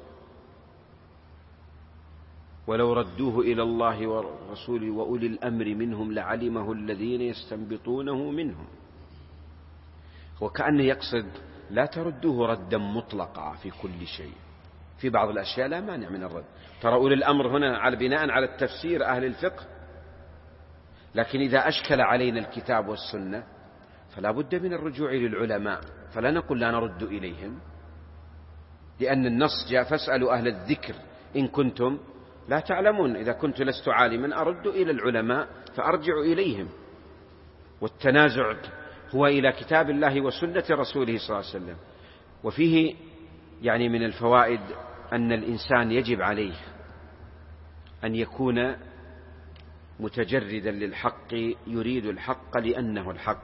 ولو ردوه إلى الله والرسول وأولي الأمر منهم لعلمه الذين يستنبطونه منهم. وكأنه يقصد لا تردوه ردا مطلقا في كل شيء، في بعض الأشياء لا مانع من الرد. ترى أولي الأمر هنا على بناء على التفسير أهل الفقه، لكن إذا أشكل علينا الكتاب والسنة فلا بد من الرجوع للعلماء، فلا نقول لا نرد إليهم، لأن النص جاء: فاسألوا أهل الذكر إن كنتم لا تعلمون. إذا كنت لست عالما أرد إلى العلماء فأرجع إليهم. والتنازع هو إلى كتاب الله وسنة رسوله صلى الله عليه وسلم. وفيه يعني من الفوائد أن الإنسان يجب عليه أن يكون متجردا للحق، يريد الحق لأنه الحق.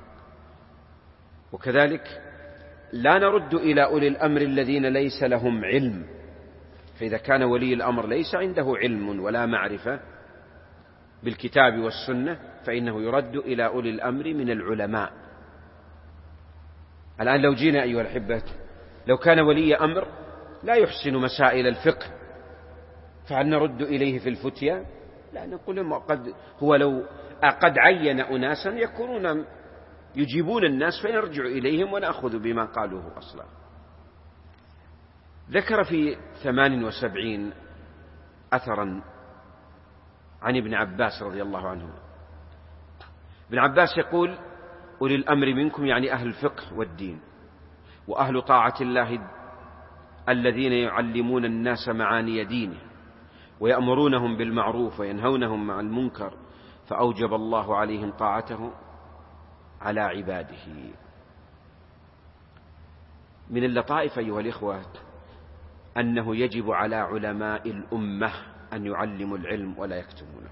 وكذلك لا نرد إلى أولي الأمر الذين ليس لهم علم، فإذا كان ولي الأمر ليس عنده علم ولا معرفة بالكتاب والسنة فإنه يرد إلى أولي الأمر من العلماء. الآن لو جينا أيها الأحبة، لو كان ولي أمر لا يحسن مسائل الفقه فهل نرد إليه في الفتيا؟ لا، نقول قد هو لو قد عين أناسا يكونون يجيبون الناس فنرجع إليهم ونأخذ بما قالوه أصلا. ذكر في ثمان وسبعين أثرا عن ابن عباس رضي الله عنه. ابن عباس يقول: أولي الأمر منكم يعني أهل الفقه والدين، وأهل طاعة الله الذين يعلمون الناس معاني دينه ويأمرونهم بالمعروف وينهونهم عن المنكر، فأوجب الله عليهم طاعته على عباده. من اللطائف أيها الإخوة أنه يجب على علماء الأمة أن يعلموا العلم ولا يكتمونه.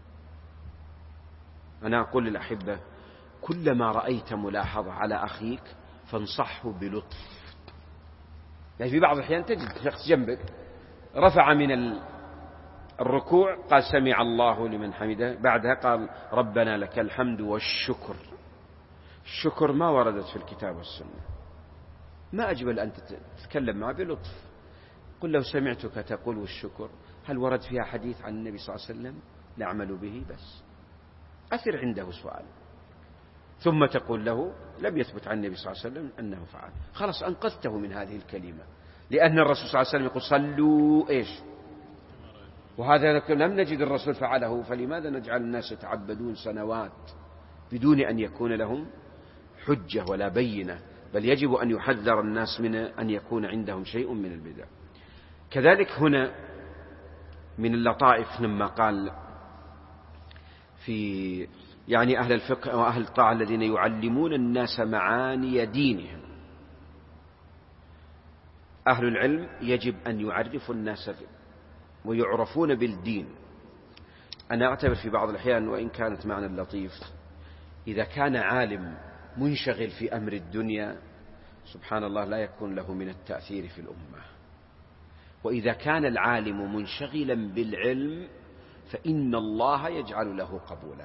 أنا أقول للأحبة كلما رأيت ملاحظة على أخيك فانصحه بلطف. يعني في بعض الأحيان تجد شخص جنبك رفع من الركوع قال سمع الله لمن حمده، بعدها قال ربنا لك الحمد والشكر. الشكر ما وردت في الكتاب والسنة. ما أجمل أن تتكلم معه بلطف. قل لو سمعتك تقول والشكر هل ورد فيها حديث عن النبي صلى الله عليه وسلم نعمل به؟ بس أثر عنده سؤال، ثم تقول له لم يثبت عن النبي صلى الله عليه وسلم أنه فعل. خلاص أنقذته من هذه الكلمة، لأن الرسول صلى الله عليه وسلم يقول صلوا إيش، وهذا لم نجد الرسول فعله، فلماذا نجعل الناس يتعبدون سنوات بدون أن يكون لهم حجة ولا بينة؟ بل يجب أن يحذر الناس من أن يكون عندهم شيء من البدع. كذلك هنا من اللطائف لما قال في يعني أهل الفقه وأهل الطاعة الذين يعلمون الناس معاني دينهم. أهل العلم يجب أن يعرفوا الناس ويعرفون بالدين. أنا أعتبر في بعض الأحيان وإن كانت معنى اللطيف، إذا كان عالم منشغل في أمر الدنيا سبحان الله لا يكون له من التأثير في الأمة، وإذا كان العالم منشغلا بالعلم فإن الله يجعل له قبولا.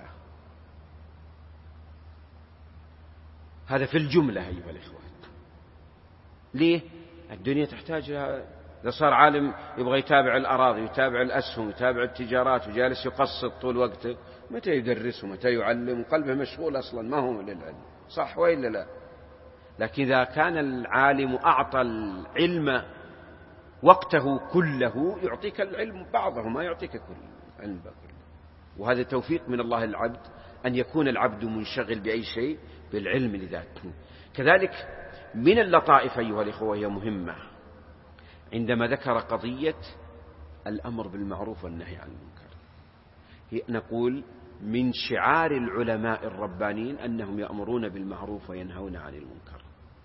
هذا في الجملة أيها الإخوة. ليه؟ الدنيا تحتاج لها. إذا صار عالم يبغى يتابع الأراضي يتابع الأسهم يتابع التجارات وجالس يقصد طول وقته، متى يدرس ومتى يعلم وقلبه مشغول أصلا ما هو للعلم، صح وإلا لا؟ لكن إذا كان العالم أعطى العلم وقته كله يعطيك العلم بعضه ما يعطيك كل علم كله. وهذا توفيق من الله للعبد أن يكون العبد منشغل بأي شيء بالعلم لذاته. كذلك من اللطائف أيها الإخوة هي مهمة عندما ذكر قضية الأمر بالمعروف والنهي عن المنكر. نقول من شعار العلماء الربانيين أنهم يأمرون بالمعروف وينهون عن المنكر،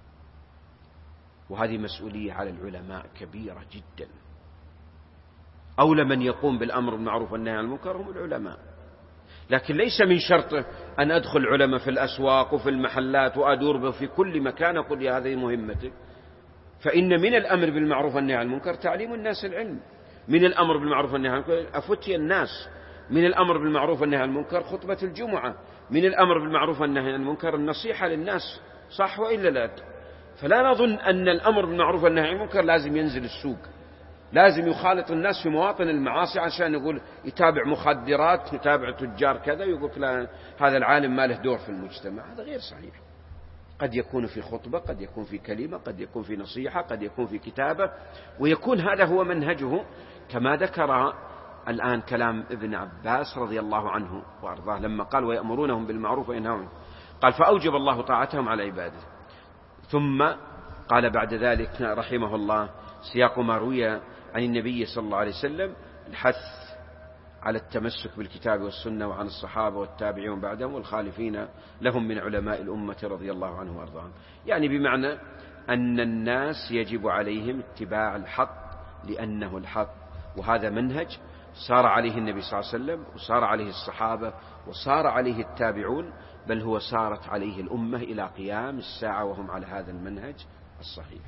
وهذه مسؤولية على العلماء كبيرة جدا. أولى من يقوم بالأمر بالمعروف والنهي عن المنكر هم العلماء. لكن ليس من شرطه أن أدخل علماء في الأسواق وفي المحلات وأدور في كل مكان أقول يا هذه مهمتك. فإن من الأمر بالمعروف والنهي عن المنكر تعليم الناس العلم، من الأمر بالمعروف والنهي عن المنكر أفتي الناس، من الأمر بالمعروف والنهي عن المنكر خطبة الجمعة، من الأمر بالمعروف والنهي عن المنكر النصيحة للناس، صح وإلا لا؟ فلا نظن أن الأمر بالمعروف والنهي عن المنكر لازم ينزل السوق، لازم يخالط الناس في مواطن المعاصي عشان يقول يتابع مخدرات يتابع تجار كذا ويقول لا هذا العالم ما له دور في المجتمع. هذا غير صحيح. قد يكون في خطبة، قد يكون في كلمة، قد يكون في نصيحة، قد يكون في كتابة، ويكون هذا هو منهجه. كما ذكر الآن كلام ابن عباس رضي الله عنه وأرضاه لما قال ويأمرونهم بالمعروف وينهون، قال فأوجب الله طاعتهم على عباده. ثم قال بعد ذلك رحمه الله سياق ما روي عن النبي صلى الله عليه وسلم الحث على التمسك بالكتاب والسنة وعن الصحابة والتابعين بعدهم والخالفين لهم من علماء الأمة رضي الله عنهم وأرضاهم. يعني بمعنى أن الناس يجب عليهم اتباع الحق لأنه الحق، وهذا منهج صار عليه النبي صلى الله عليه وسلم وصار عليه الصحابة وصار عليه التابعون، بل هو صارت عليه الأمة إلى قيام الساعة وهم على هذا المنهج الصحيح.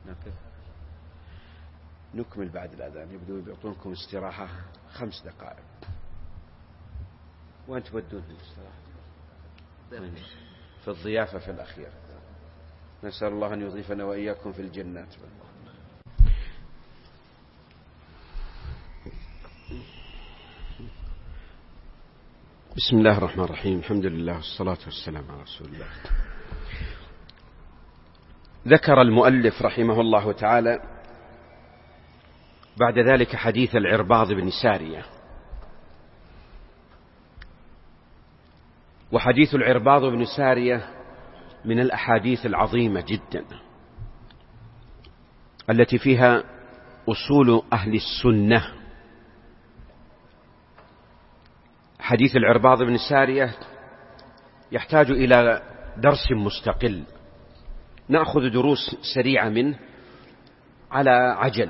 نكمل بعد الأذان، يبدو بيعطونكم استراحة خمس دقائق. وين تودون الاستراحة؟ في الضيافة في الأخير. نسأل الله أن يضيفنا وإياكم في الجنات. بسم الله الرحمن الرحيم، الحمد لله والصلاة والسلام على رسول الله. ذكر المؤلف رحمه الله تعالى بعد ذلك حديث العرباض بن سارية. وحديث العرباض بن سارية من الأحاديث العظيمة جدا التي فيها أصول أهل السنة. حديث العرباض بن سارية يحتاج إلى درس مستقل، نأخذ دروس سريعة منه على عجل.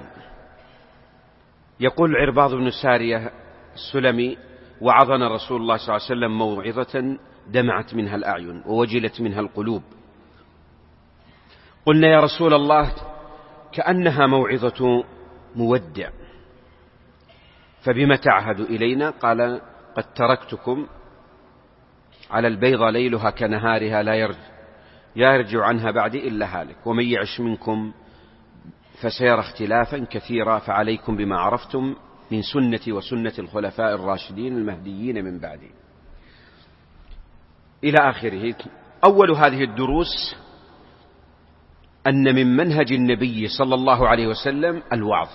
يقول العرباض بن سارية السلمي: وعظنا رسول الله صلى الله عليه وسلم موعظة دمعت منها الأعين ووجلت منها القلوب. قلنا: يا رسول الله، كأنها موعظة مودع، فبما تعهد إلينا؟ قال: قد تركتكم على البيضة ليلها كنهارها لا يرجع, يرجع عنها بعدي إلا هالك، ومن يعش منكم فسيرى اختلافا كثيرا، فعليكم بما عرفتم من سنتي وسنة الخلفاء الراشدين المهديين من بعدي، إلى آخره. أول هذه الدروس أن من منهج النبي صلى الله عليه وسلم الوعظ،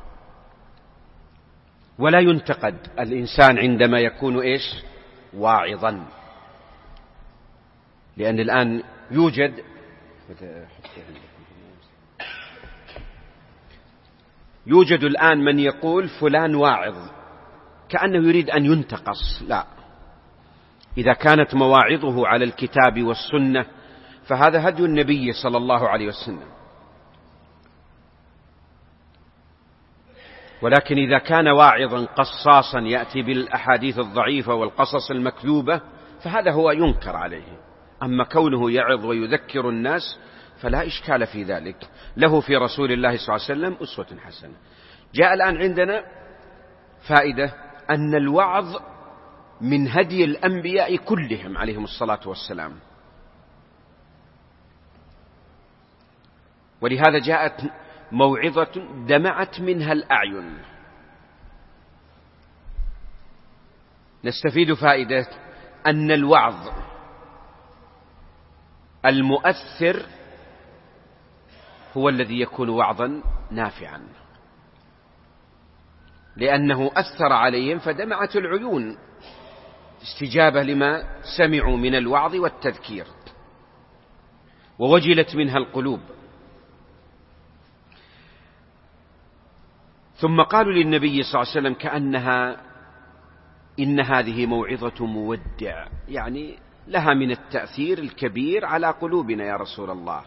ولا ينتقد الإنسان عندما يكون إيش؟ واعظا. لأن الآن يوجد يوجد الآن من يقول فلان واعظ كأنه يريد أن ينتقص. لا، إذا كانت مواعظه على الكتاب والسنة فهذا هدي النبي صلى الله عليه وسلم. ولكن إذا كان واعظا قصاصا يأتي بالأحاديث الضعيفة والقصص المكذوبة فهذا هو ينكر عليه. أما كونه يعظ ويذكر الناس فلا إشكال في ذلك، له في رسول الله صلى الله عليه وسلم أسوة حسنة. جاء الآن عندنا فائدة أن الوعظ من هدي الأنبياء كلهم عليهم الصلاة والسلام، ولهذا جاءت موعظة دمعت منها الأعين. نستفيد فائدة أن الوعظ المؤثر هو الذي يكون وعظا نافعا، لأنه أثر عليهم فدمعت العيون استجابة لما سمعوا من الوعظ والتذكير، ووجلت منها القلوب. ثم قالوا للنبي صلى الله عليه وسلم كأنها إن هذه موعظة مودع، يعني لها من التأثير الكبير على قلوبنا يا رسول الله.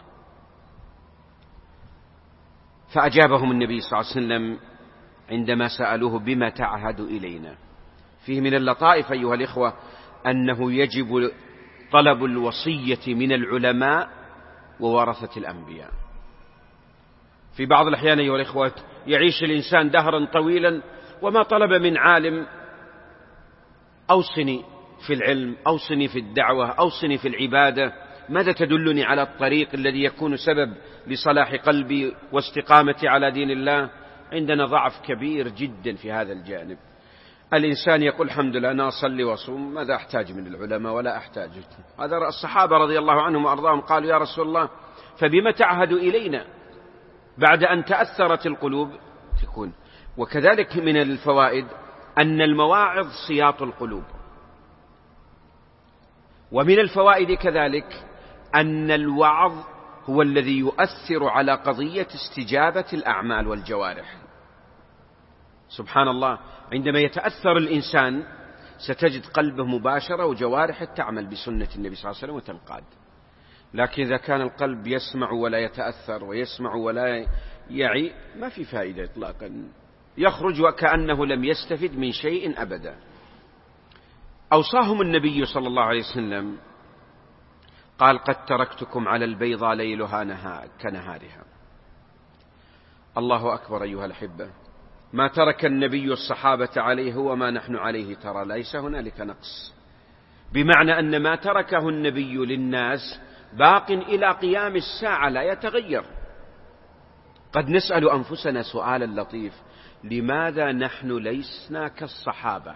فأجابهم النبي صلى الله عليه وسلم عندما سألوه بما تعهد إلينا. فيه من اللطائف أيها الإخوة أنه يجب طلب الوصية من العلماء وورثة الأنبياء. في بعض الأحيان أيها الإخوة يعيش الإنسان دهرا طويلا وما طلب من عالم: أوصني في العلم، أوصني في الدعوة، أوصني في العبادة، ماذا تدلني على الطريق الذي يكون سبب لصلاح قلبي واستقامتي على دين الله. عندنا ضعف كبير جدا في هذا الجانب. الإنسان يقول الحمد لله أنا أصلي وأصوم، ماذا أحتاج من العلماء؟ ولا أحتاج. هذا الصحابة رضي الله عنهم وأرضاهم قالوا: يا رسول الله فبما تعهد إلينا بعد أن تأثرت القلوب تكون. وكذلك من الفوائد أن المواعظ سياط القلوب. ومن الفوائد كذلك أن الوعظ هو الذي يؤثر على قضية استجابة الأعمال والجوارح. سبحان الله، عندما يتأثر الإنسان ستجد قلبه مباشرة وجوارحه تعمل بسنة النبي صلى الله عليه وسلم وتنقاد. لكن إذا كان القلب يسمع ولا يتأثر ويسمع ولا يعي ما في فائدة إطلاقا، يخرج وكأنه لم يستفد من شيء أبدا. أوصاهم النبي صلى الله عليه وسلم قال: قد تركتكم على البيضاء ليلها نهار كنهارها. الله أكبر أيها الأحبة، ما ترك النبي الصحابة عليه هو ما نحن عليه، ترى ليس هنالك نقص، بمعنى أن ما تركه النبي للناس باق إلى قيام الساعة لا يتغير. قد نسأل أنفسنا سؤالا لطيف: لماذا نحن لسنا كالصحابة؟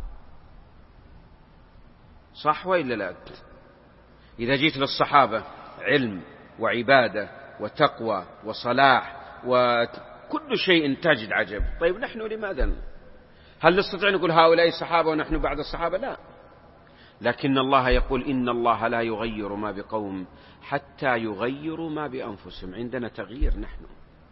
صح وإلا لا؟ إذا جيت للصحابة علم وعبادة وتقوى وصلاح وكل شيء تجد عجب. طيب نحن لماذا؟ هل نستطيع نقول هؤلاء الصحابة ونحن بعد الصحابة؟ لا. لكن الله يقول: إن الله لا يغير ما بقوم حتى يغيروا ما بأنفسهم. عندنا تغيير نحن.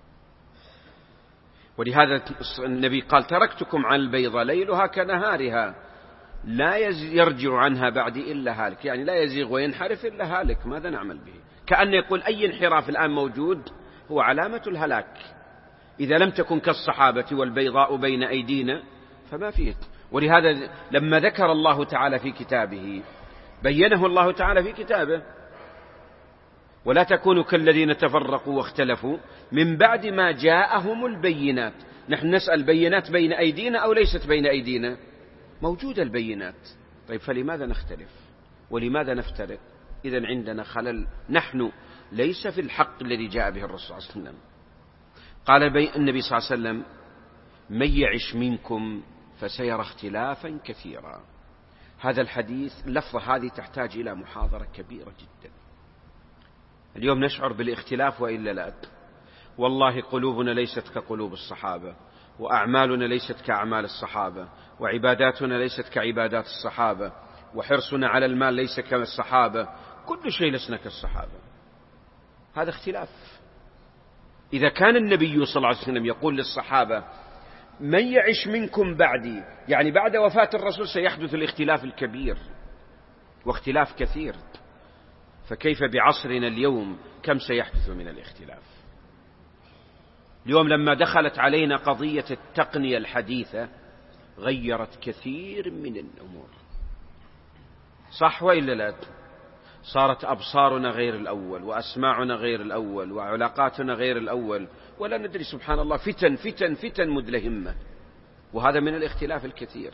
ولهذا النبي قال: تركتكم على البيضاء ليلها كنهارها لا يرجع عنها بعدي إلا هالك، يعني لا يزيغ وينحرف إلا هالك. ماذا نعمل به؟ كأنه يقول أي انحراف الآن موجود هو علامة الهلاك. إذا لم تكن كالصحابة والبيضاء بين أيدينا فما فيه. ولهذا لما ذكر الله تعالى في كتابه بينه الله تعالى في كتابه: ولا تكونوا كالذين تفرقوا واختلفوا من بعد ما جاءهم البينات. نحن نسأل: بينات بين أيدينا أو ليست بين أيدينا؟ موجودة البينات. طيب فلماذا نختلف ولماذا نفترق؟ إذن عندنا خلل، نحن ليس في الحق الذي جاء به الرسول صلى الله عليه وسلم. قال النبي صلى الله عليه وسلم: من يعش منكم فسيرى اختلافا كثيرا. هذا الحديث اللفظة هذه تحتاج إلى محاضرة كبيرة جدا. اليوم نشعر بالاختلاف وإلا لا؟ والله قلوبنا ليست كقلوب الصحابة، وأعمالنا ليست كأعمال الصحابة، وعباداتنا ليست كعبادات الصحابة، وحرصنا على المال ليس كالصحابة، كل شيء لسنا كالصحابة. هذا اختلاف. إذا كان النبي صلى الله عليه وسلم يقول للصحابة: من يعش منكم بعدي، يعني بعد وفاة الرسول سيحدث الاختلاف الكبير واختلاف كثير، فكيف بعصرنا اليوم كم سيحدث من الاختلاف؟ اليوم لما دخلت علينا قضية التقنية الحديثة غيرت كثير من الأمور، صح وإلا لا؟ صارت أبصارنا غير الأول، وأسماعنا غير الأول، وعلاقاتنا غير الأول، ولا ندري. سبحان الله، فتن فتن فتن مدلهمة، وهذا من الاختلاف الكثير.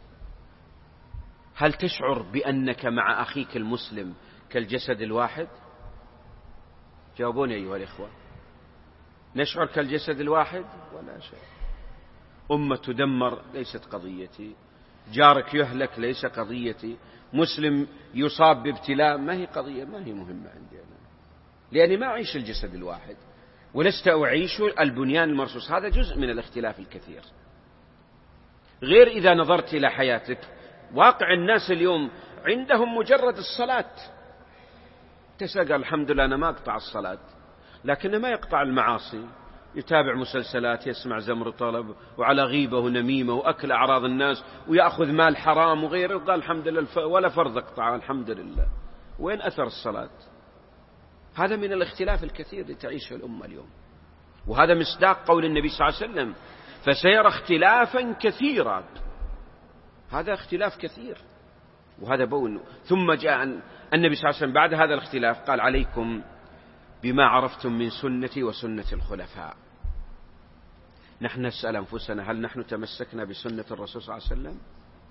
هل تشعر بأنك مع أخيك المسلم كالجسد الواحد؟ جاوبوني أيها الإخوة. نشعر كالجسد الواحد ولا شيء. أمة تدمر ليست قضيتي، جارك يهلك ليس قضيتي، مسلم يصاب بابتلاء ما هي قضية، ما هي مهمة عندي أنا، لأني ما أعيش الجسد الواحد ولست أعيش البنيان المرصوص. هذا جزء من الاختلاف الكثير. غير إذا نظرت إلى حياتك، واقع الناس اليوم عندهم مجرد الصلاة. تسأل: الحمد لله أنا ما أقطع الصلاة، لكنه ما يقطع المعاصي، يتابع مسلسلات، يسمع زمر طلب، وعلى غيبة ونميمة وأكل أعراض الناس، ويأخذ مال حرام وغيره، قال الحمد لله ولا فرض اقطع الحمد لله. وين أثر الصلاة؟ هذا من الاختلاف الكثير اللي تعيشه الأمة اليوم، وهذا مصداق قول النبي صلى الله عليه وسلم: فسيرى اختلافا كثيرا. هذا اختلاف كثير، وهذا بون. ثم جاء النبي صلى الله عليه وسلم بعد هذا الاختلاف قال: عليكم بما عرفتم من سنتي وسنة الخلفاء. نحن نسأل أنفسنا: هل نحن تمسكنا بسنة الرسول صلى الله عليه وسلم؟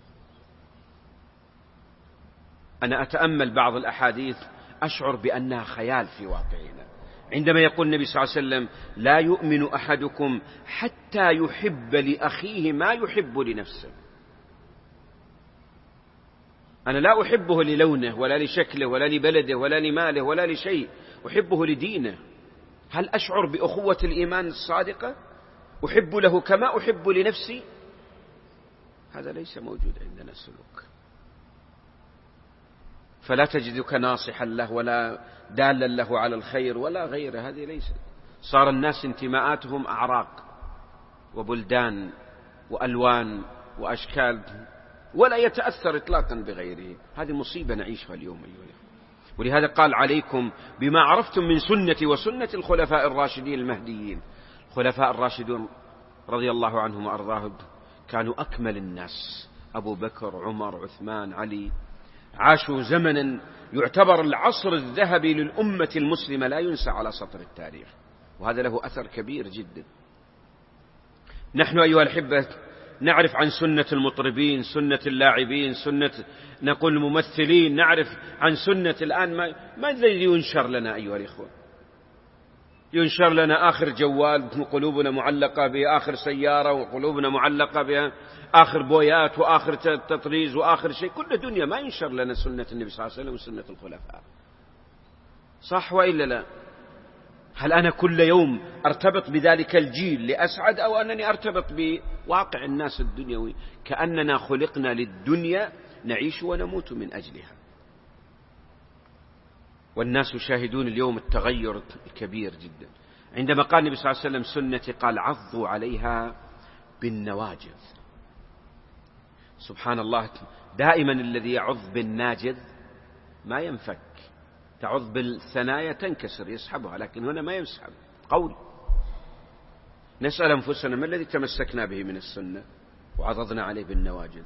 أنا أتأمل بعض الأحاديث أشعر بأنها خيال في واقعنا، عندما يقول النبي صلى الله عليه وسلم: لا يؤمن أحدكم حتى يحب لأخيه ما يحب لنفسه. أنا لا أحبه للونه ولا لشكله ولا لبلده ولا لماله ولا لشيء، أحبه لدينه. هل أشعر بأخوة الإيمان الصادقة؟ أحب له كما أحب لنفسي؟ هذا ليس موجود عندنا سلوك. فلا تجدك ناصحا له ولا دالا له على الخير ولا غيره، هذه ليست. صار الناس انتماءاتهم أعراق وبلدان وألوان وأشكال، ولا يتأثر إطلاقا بغيره. هذه مصيبة نعيشها اليوم أيها الأخوة. ولهذا قال: عليكم بما عرفتم من سنتي وسنة الخلفاء الراشدين المهديين. الخلفاء الراشدون رضي الله عنهم وأرضاهم كانوا أكمل الناس، أبو بكر، عمر، عثمان، علي، عاشوا زمنا يعتبر العصر الذهبي للأمة المسلمة، لا ينسى على سطر التاريخ، وهذا له أثر كبير جدا. نحن أيها الأحبة نعرف عن سنة المطربين، سنة اللاعبين، سنة نقول الممثلين، نعرف عن سنة الآن ما, ما الذي ينشر لنا أيها الإخوة؟ ينشر لنا آخر جوال وقلوبنا معلقة به، آخر سيارة وقلوبنا معلقة بها، آخر بويات وآخر تطريز وآخر شيء، كل دنيا. ما ينشر لنا سنة النبي صلى الله عليه وسلم وسنة الخلفاء، صح وإلا لا؟ هل أنا كل يوم أرتبط بذلك الجيل لأسعد، أو أنني أرتبط بواقع الناس الدنيوي كأننا خلقنا للدنيا نعيش ونموت من أجلها؟ والناس يشاهدون اليوم التغير الكبير جدا. عندما قال النبي صلى الله عليه وسلم سنتي، قال: عضوا عليها بالنواجذ. سبحان الله، دائما الذي يعض بالناجذ ما ينفك، تعض بالثنايا تنكسر يسحبها، لكن هنا ما يسحب قول. نسأل أنفسنا ما الذي تمسكنا به من السنة وعضضنا عليه بالنواجذ؟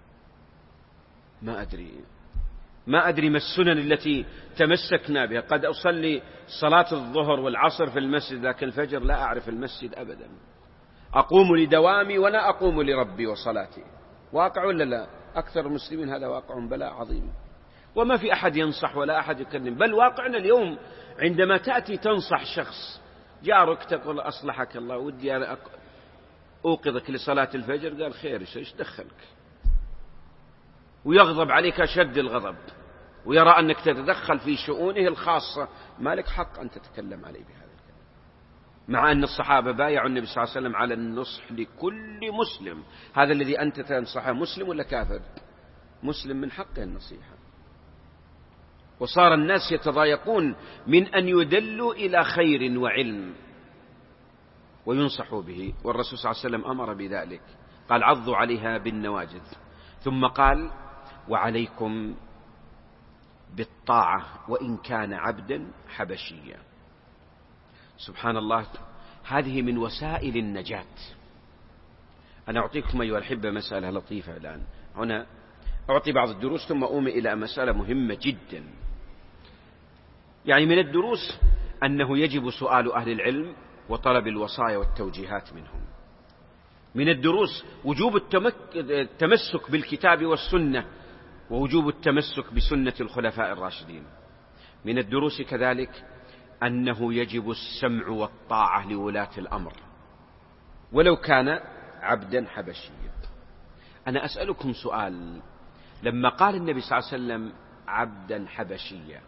ما أدري ما أدري ما السنن التي تمسكنا بها. قد أصلي صلاة الظهر والعصر في المسجد، لكن الفجر لا أعرف المسجد أبدا. أقوم لدوامي ولا أقوم لربي وصلاتي. واقع ولا لا؟ أكثر المسلمين هذا واقع بلاء عظيم، وما في أحد ينصح ولا أحد يكلم. بل واقعنا اليوم عندما تأتي تنصح شخص جارك تقول أصلحك الله ودي أنا أوقظك لصلاة الفجر، قال خير إيش دخلك، ويغضب عليك شد الغضب ويرى أنك تتدخل في شؤونه الخاصة. ما لك حق أن تتكلم عليه بهذا الكلام، مع أن الصحابة بايعوا النبي صلى الله عليه وسلم على النصح لكل مسلم. هذا الذي أنت تنصحه مسلم ولا كافر؟ مسلم، من حقه النصيحة. وصار الناس يتضايقون من أن يدلوا إلى خير وعلم وينصحوا به، والرسول صلى الله عليه وسلم أمر بذلك، قال عضوا عليها بالنواجذ، ثم قال وعليكم بالطاعة وإن كان عبدا حبشيا. سبحان الله، هذه من وسائل النجاة. أنا أعطيكم أيها الأحبة مسألة لطيفة الآن. هنا أعطي بعض الدروس ثم أؤمن إلى مسألة مهمة جدا. يعني من الدروس أنه يجب سؤال أهل العلم وطلب الوصايا والتوجيهات منهم. من الدروس وجوب التمسك بالكتاب والسنة ووجوب التمسك بسنة الخلفاء الراشدين. من الدروس كذلك أنه يجب السمع والطاعة لولاة الأمر ولو كان عبدا حبشيا. أنا أسألكم سؤال، لما قال النبي صلى الله عليه وسلم عبدا حبشيا،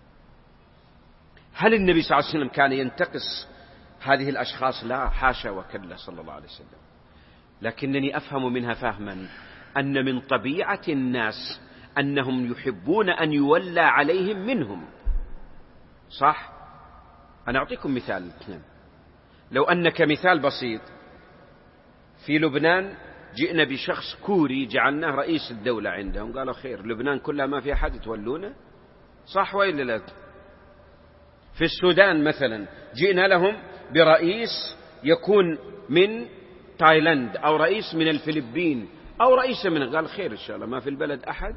هل النبي صلى الله عليه وسلم كان ينتقص هذه الأشخاص؟ لا، حاشا وكلا صلى الله عليه وسلم. لكنني أفهم منها فهما أن من طبيعة الناس أنهم يحبون أن يولى عليهم منهم، صح؟ أنا أعطيكم مثال. لو أنك مثال بسيط، في لبنان جئنا بشخص كوري جعلناه رئيس الدولة عندهم، قالوا خير لبنان كلها ما في أحد تولونه، صح وإلا لا؟ في السودان مثلا جئنا لهم برئيس يكون من تايلاند أو رئيس من الفلبين أو رئيس من، قال خير إن شاء الله ما في البلد أحد،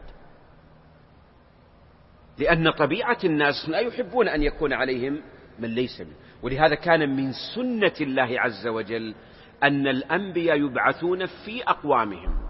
لأن طبيعة الناس لا يحبون أن يكون عليهم من ليس منه. ولهذا كان من سنة الله عز وجل أن الأنبياء يبعثون في أقوامهم،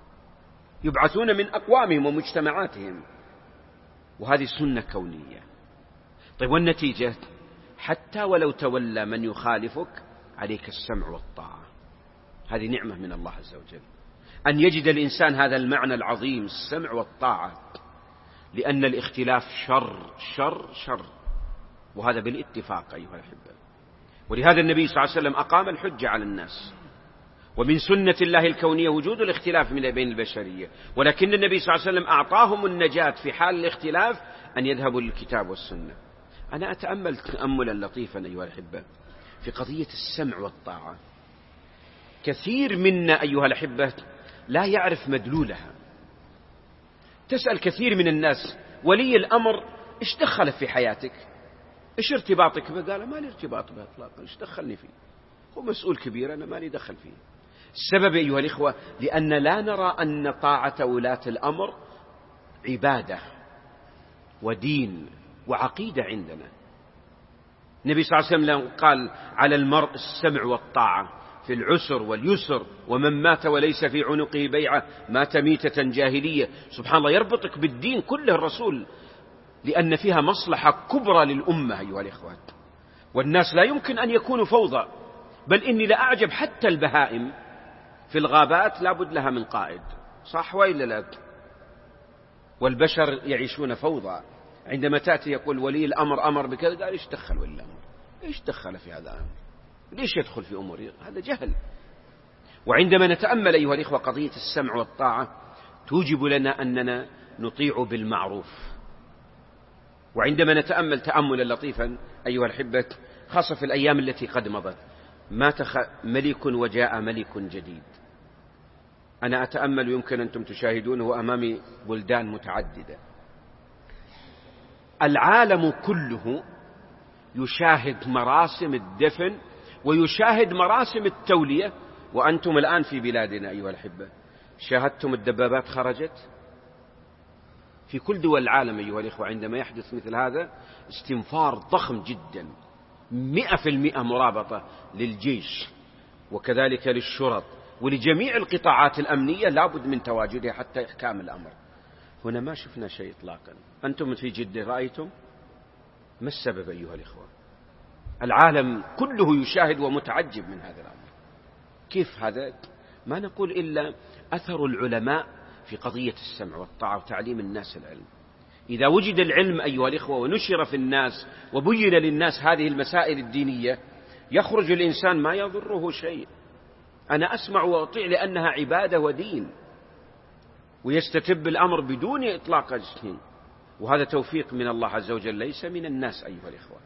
يبعثون من أقوامهم ومجتمعاتهم، وهذه سنة كونية. طيب والنتيجة؟ حتى ولو تولى من يخالفك عليك السمع والطاعة. هذه نعمة من الله عز وجل أن يجد الإنسان هذا المعنى العظيم، السمع والطاعة، لأن الاختلاف شر شر شر، وهذا بالاتفاق أيها الأحبة. ولهذا النبي صلى الله عليه وسلم أقام الحجة على الناس، ومن سنة الله الكونية وجود الاختلاف من بين البشرية، ولكن النبي صلى الله عليه وسلم أعطاهم النجاة في حال الاختلاف أن يذهبوا للكتاب والسنة. أنا أتأمل تأملا لطيفا أيها الأحبة في قضية السمع والطاعة. كثير منا أيها الأحبة لا يعرف مدلولها. تسأل كثير من الناس ولي الأمر إيش دخل في حياتك؟ إيش ارتباطك به؟ قال ما لي ارتباط به اطلاقا، إيش دخلني فيه؟ هو مسؤول كبير أنا ما لي دخل فيه. السبب أيها الإخوة لأن لا نرى أن طاعة ولاة الأمر عبادة ودين وعقيدة عندنا. النبي صلى الله عليه وسلم قال على المرء السمع والطاعة في العسر واليسر، ومن مات وليس في عنقه بيعة مات ميتة جاهلية. سبحان الله، يربطك بالدين كله الرسول، لأن فيها مصلحة كبرى للأمة أيها الإخوة. والناس لا يمكن أن يكونوا فوضى، بل إني لأعجب حتى البهائم في الغابات لابد لها من قائد، صح وإلا لا؟ والبشر يعيشون فوضى. عندما تأتي يقول ولي الأمر أمر بكذا، قال إيش دخل ولي الأمر؟ إيش دخل في هذا الأمر؟ ليش يدخل في أمور؟ هذا جهل. وعندما نتأمل أيها الإخوة قضية السمع والطاعة توجب لنا أننا نطيع بالمعروف. وعندما نتأمل تأملا لطيفا أيها الأحبة، خاصة في الأيام التي قد مضت، مات ملك وجاء ملك جديد. أنا أتأمل، يمكن أنتم تشاهدونه أمامي بلدان متعددة، العالم كله يشاهد مراسم الدفن ويشاهد مراسم التولية، وأنتم الآن في بلادنا أيها الأحبة شاهدتم الدبابات خرجت في كل دول العالم أيها الإخوة. عندما يحدث مثل هذا استنفار ضخم جدا، مئة في المئة مرابطة للجيش وكذلك للشرط ولجميع القطاعات الأمنية لابد من تواجدها حتى إحكام الأمر. هنا ما شفنا شيء إطلاقا. أنتم في جدة رأيتم؟ ما السبب أيها الإخوة؟ العالم كله يشاهد ومتعجب من هذا الأمر. كيف هذا؟ ما نقول إلا أثر العلماء في قضية السمع والطاعة وتعليم الناس العلم. إذا وجد العلم أيها الإخوة ونشر في الناس وبين للناس هذه المسائل الدينية يخرج الإنسان ما يضره شيء. أنا أسمع وأطيع لأنها عبادة ودين، ويستتب الأمر بدون إطلاق جسم، وهذا توفيق من الله عز وجل ليس من الناس أيها الإخوة.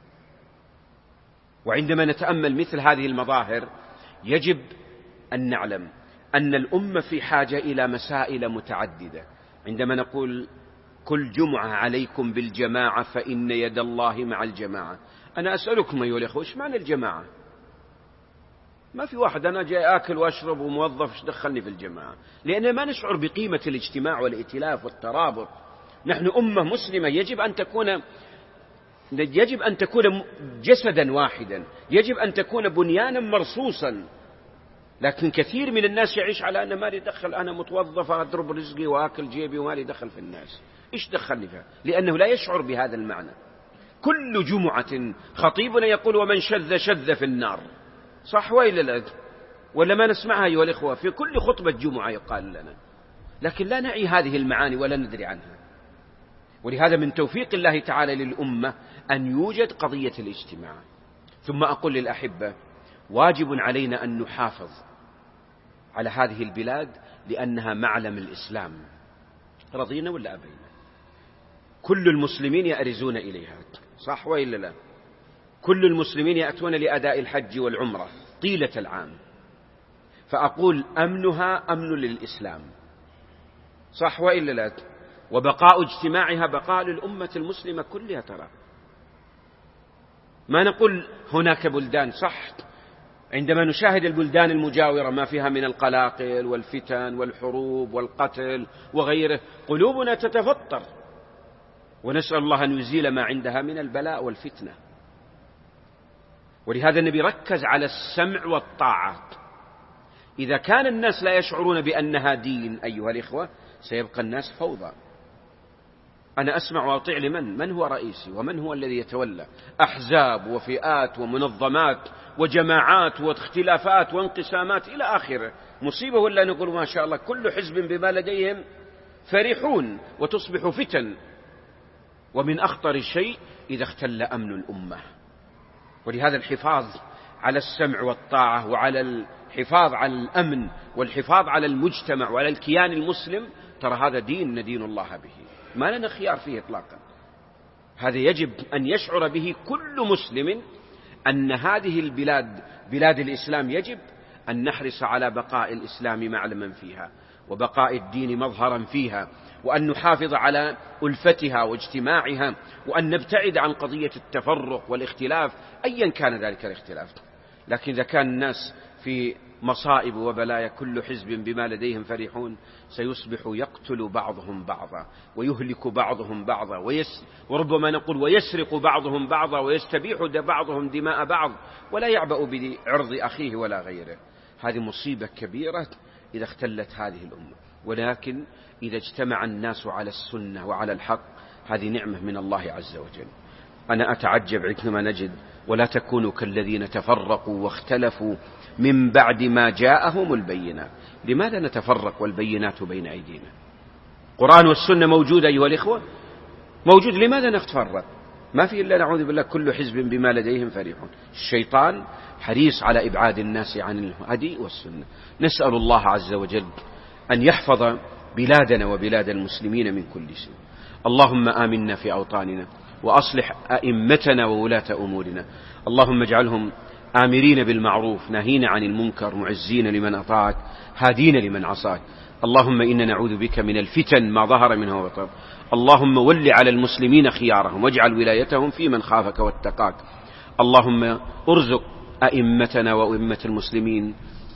وعندما نتأمل مثل هذه المظاهر يجب أن نعلم أن الأمة في حاجة إلى مسائل متعددة. عندما نقول كل جمعة عليكم بالجماعة فإن يد الله مع الجماعة، أنا أسألكم أيها الإخوة إيش معنى الجماعة؟ ما في واحد أنا جاي أكل وأشرب وموظف إيش دخلني في الجماعة، لأن ما نشعر بقيمة الاجتماع والائتلاف والترابط. نحن أمة مسلمة يجب أن تكون يجب أن تكون جسدا واحدا، يجب أن تكون بنيانا مرصوصا. لكن كثير من الناس يعيش على أن ما لي دخل، أنا متوظف أضرب رزقي وأكل جيبي وما لي دخل في الناس. إيش دخلني فيها؟ لأنه لا يشعر بهذا المعنى. كل جمعة خطيبنا يقول ومن شذ شذ في النار، صح وإلا لا؟ ولا ما نسمعها أيها الإخوة في كل خطبة جمعة يقال لنا، لكن لا نعي هذه المعاني ولا ندري عنها. ولهذا من توفيق الله تعالى للأمة أن يوجد قضية الاجتماع. ثم أقول للأحبة واجب علينا أن نحافظ على هذه البلاد لأنها معلم الإسلام، رضينا ولا أبينا. كل المسلمين يأرزون إليها، صح وإلا لا؟ كل المسلمين يأتون لأداء الحج والعمرة طيلة العام، فأقول أمنها أمن للإسلام، صح وإلا لا؟ وبقاء اجتماعها بقاء للأمة المسلمة كلها. ترى ما نقول هناك بلدان، صح، عندما نشاهد البلدان المجاورة ما فيها من القلاقل والفتن والحروب والقتل وغيره قلوبنا تتفطر، ونسأل الله أن يزيل ما عندها من البلاء والفتنة. ولهذا النبي ركز على السمع والطاعة. إذا كان الناس لا يشعرون بأنها دين أيها الإخوة سيبقى الناس فوضى. أنا أسمع وأطيع لمن؟ من هو رئيسي ومن هو الذي يتولى؟ أحزاب وفئات ومنظمات وجماعات واختلافات وانقسامات إلى آخره. مصيبة ولا نقول ما شاء الله كل حزب بما لديهم فرحون وتصبح فتن. ومن أخطر الشيء إذا اختل أمن الأمة. ولهذا الحفاظ على السمع والطاعة وعلى الحفاظ على الأمن والحفاظ على المجتمع وعلى الكيان المسلم، ترى هذا دين ندين الله به، ما لنا خيار فيه إطلاقا. هذا يجب أن يشعر به كل مسلم أن هذه البلاد بلاد الإسلام يجب أن نحرص على بقاء الإسلام معلما فيها وبقاء الدين مظهرا فيها، وأن نحافظ على ألفتها واجتماعها، وأن نبتعد عن قضية التفرق والاختلاف أيا كان ذلك الاختلاف. لكن إذا كان الناس في مصائب وبلايا كل حزب بما لديهم فرحون سيصبح يقتل بعضهم بعضا ويهلك بعضهم بعضا ويس وربما نقول ويسرق بعضهم بعضا ويستبيح بعضهم دماء بعض ولا يعبأ بعرض أخيه ولا غيره. هذه مصيبة كبيرة إذا اختلت هذه الأمة. ولكن إذا اجتمع الناس على السنة وعلى الحق هذه نعمة من الله عز وجل. أنا أتعجب عندما نجد ولا تكونوا كالذين تفرقوا واختلفوا من بعد ما جاءهم البينات. لماذا نتفرق والبينات بين أيدينا؟ القرآن والسنة موجودة أيها الإخوة، موجود، لماذا نتفرق؟ ما في إلا نعوذ بالله كل حزب بما لديهم فرحون. الشيطان حريص على إبعاد الناس عن الهدي والسنة. نسأل الله عز وجل أن يحفظ بلادنا وبلاد المسلمين من كل شيء. اللهم آمنا في أوطاننا وأصلح أئمتنا وولاة أمورنا. اللهم اجعلهم آمرين بالمعروف ناهين عن المنكر معزين لمن أطاعك هادين لمن عصاك. اللهم إنا نعوذ بك من الفتن ما ظهر منها وبطن. اللهم ول على المسلمين خيارهم واجعل ولايتهم في من خافك واتقاك. اللهم ارزق أئمتنا وأئمة المسلمين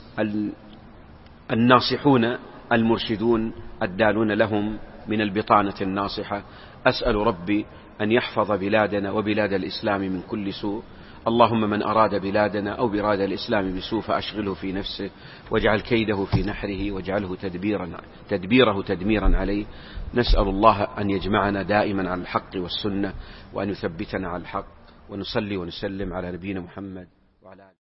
الناصحون المرشدون الدالون لهم من البطانة الناصحة. أسأل ربي أن يحفظ بلادنا وبلاد الإسلام من كل سوء. اللهم من أراد بلادنا أو براد الإسلام بسوء فأشغله في نفسه واجعل كيده في نحره واجعله تدبيرا تدبيره تدميرا عليه. نسأل الله أن يجمعنا دائما على الحق والسنة وأن يثبتنا على الحق. ونصلي ونسلم على نبينا محمد وعلى آله.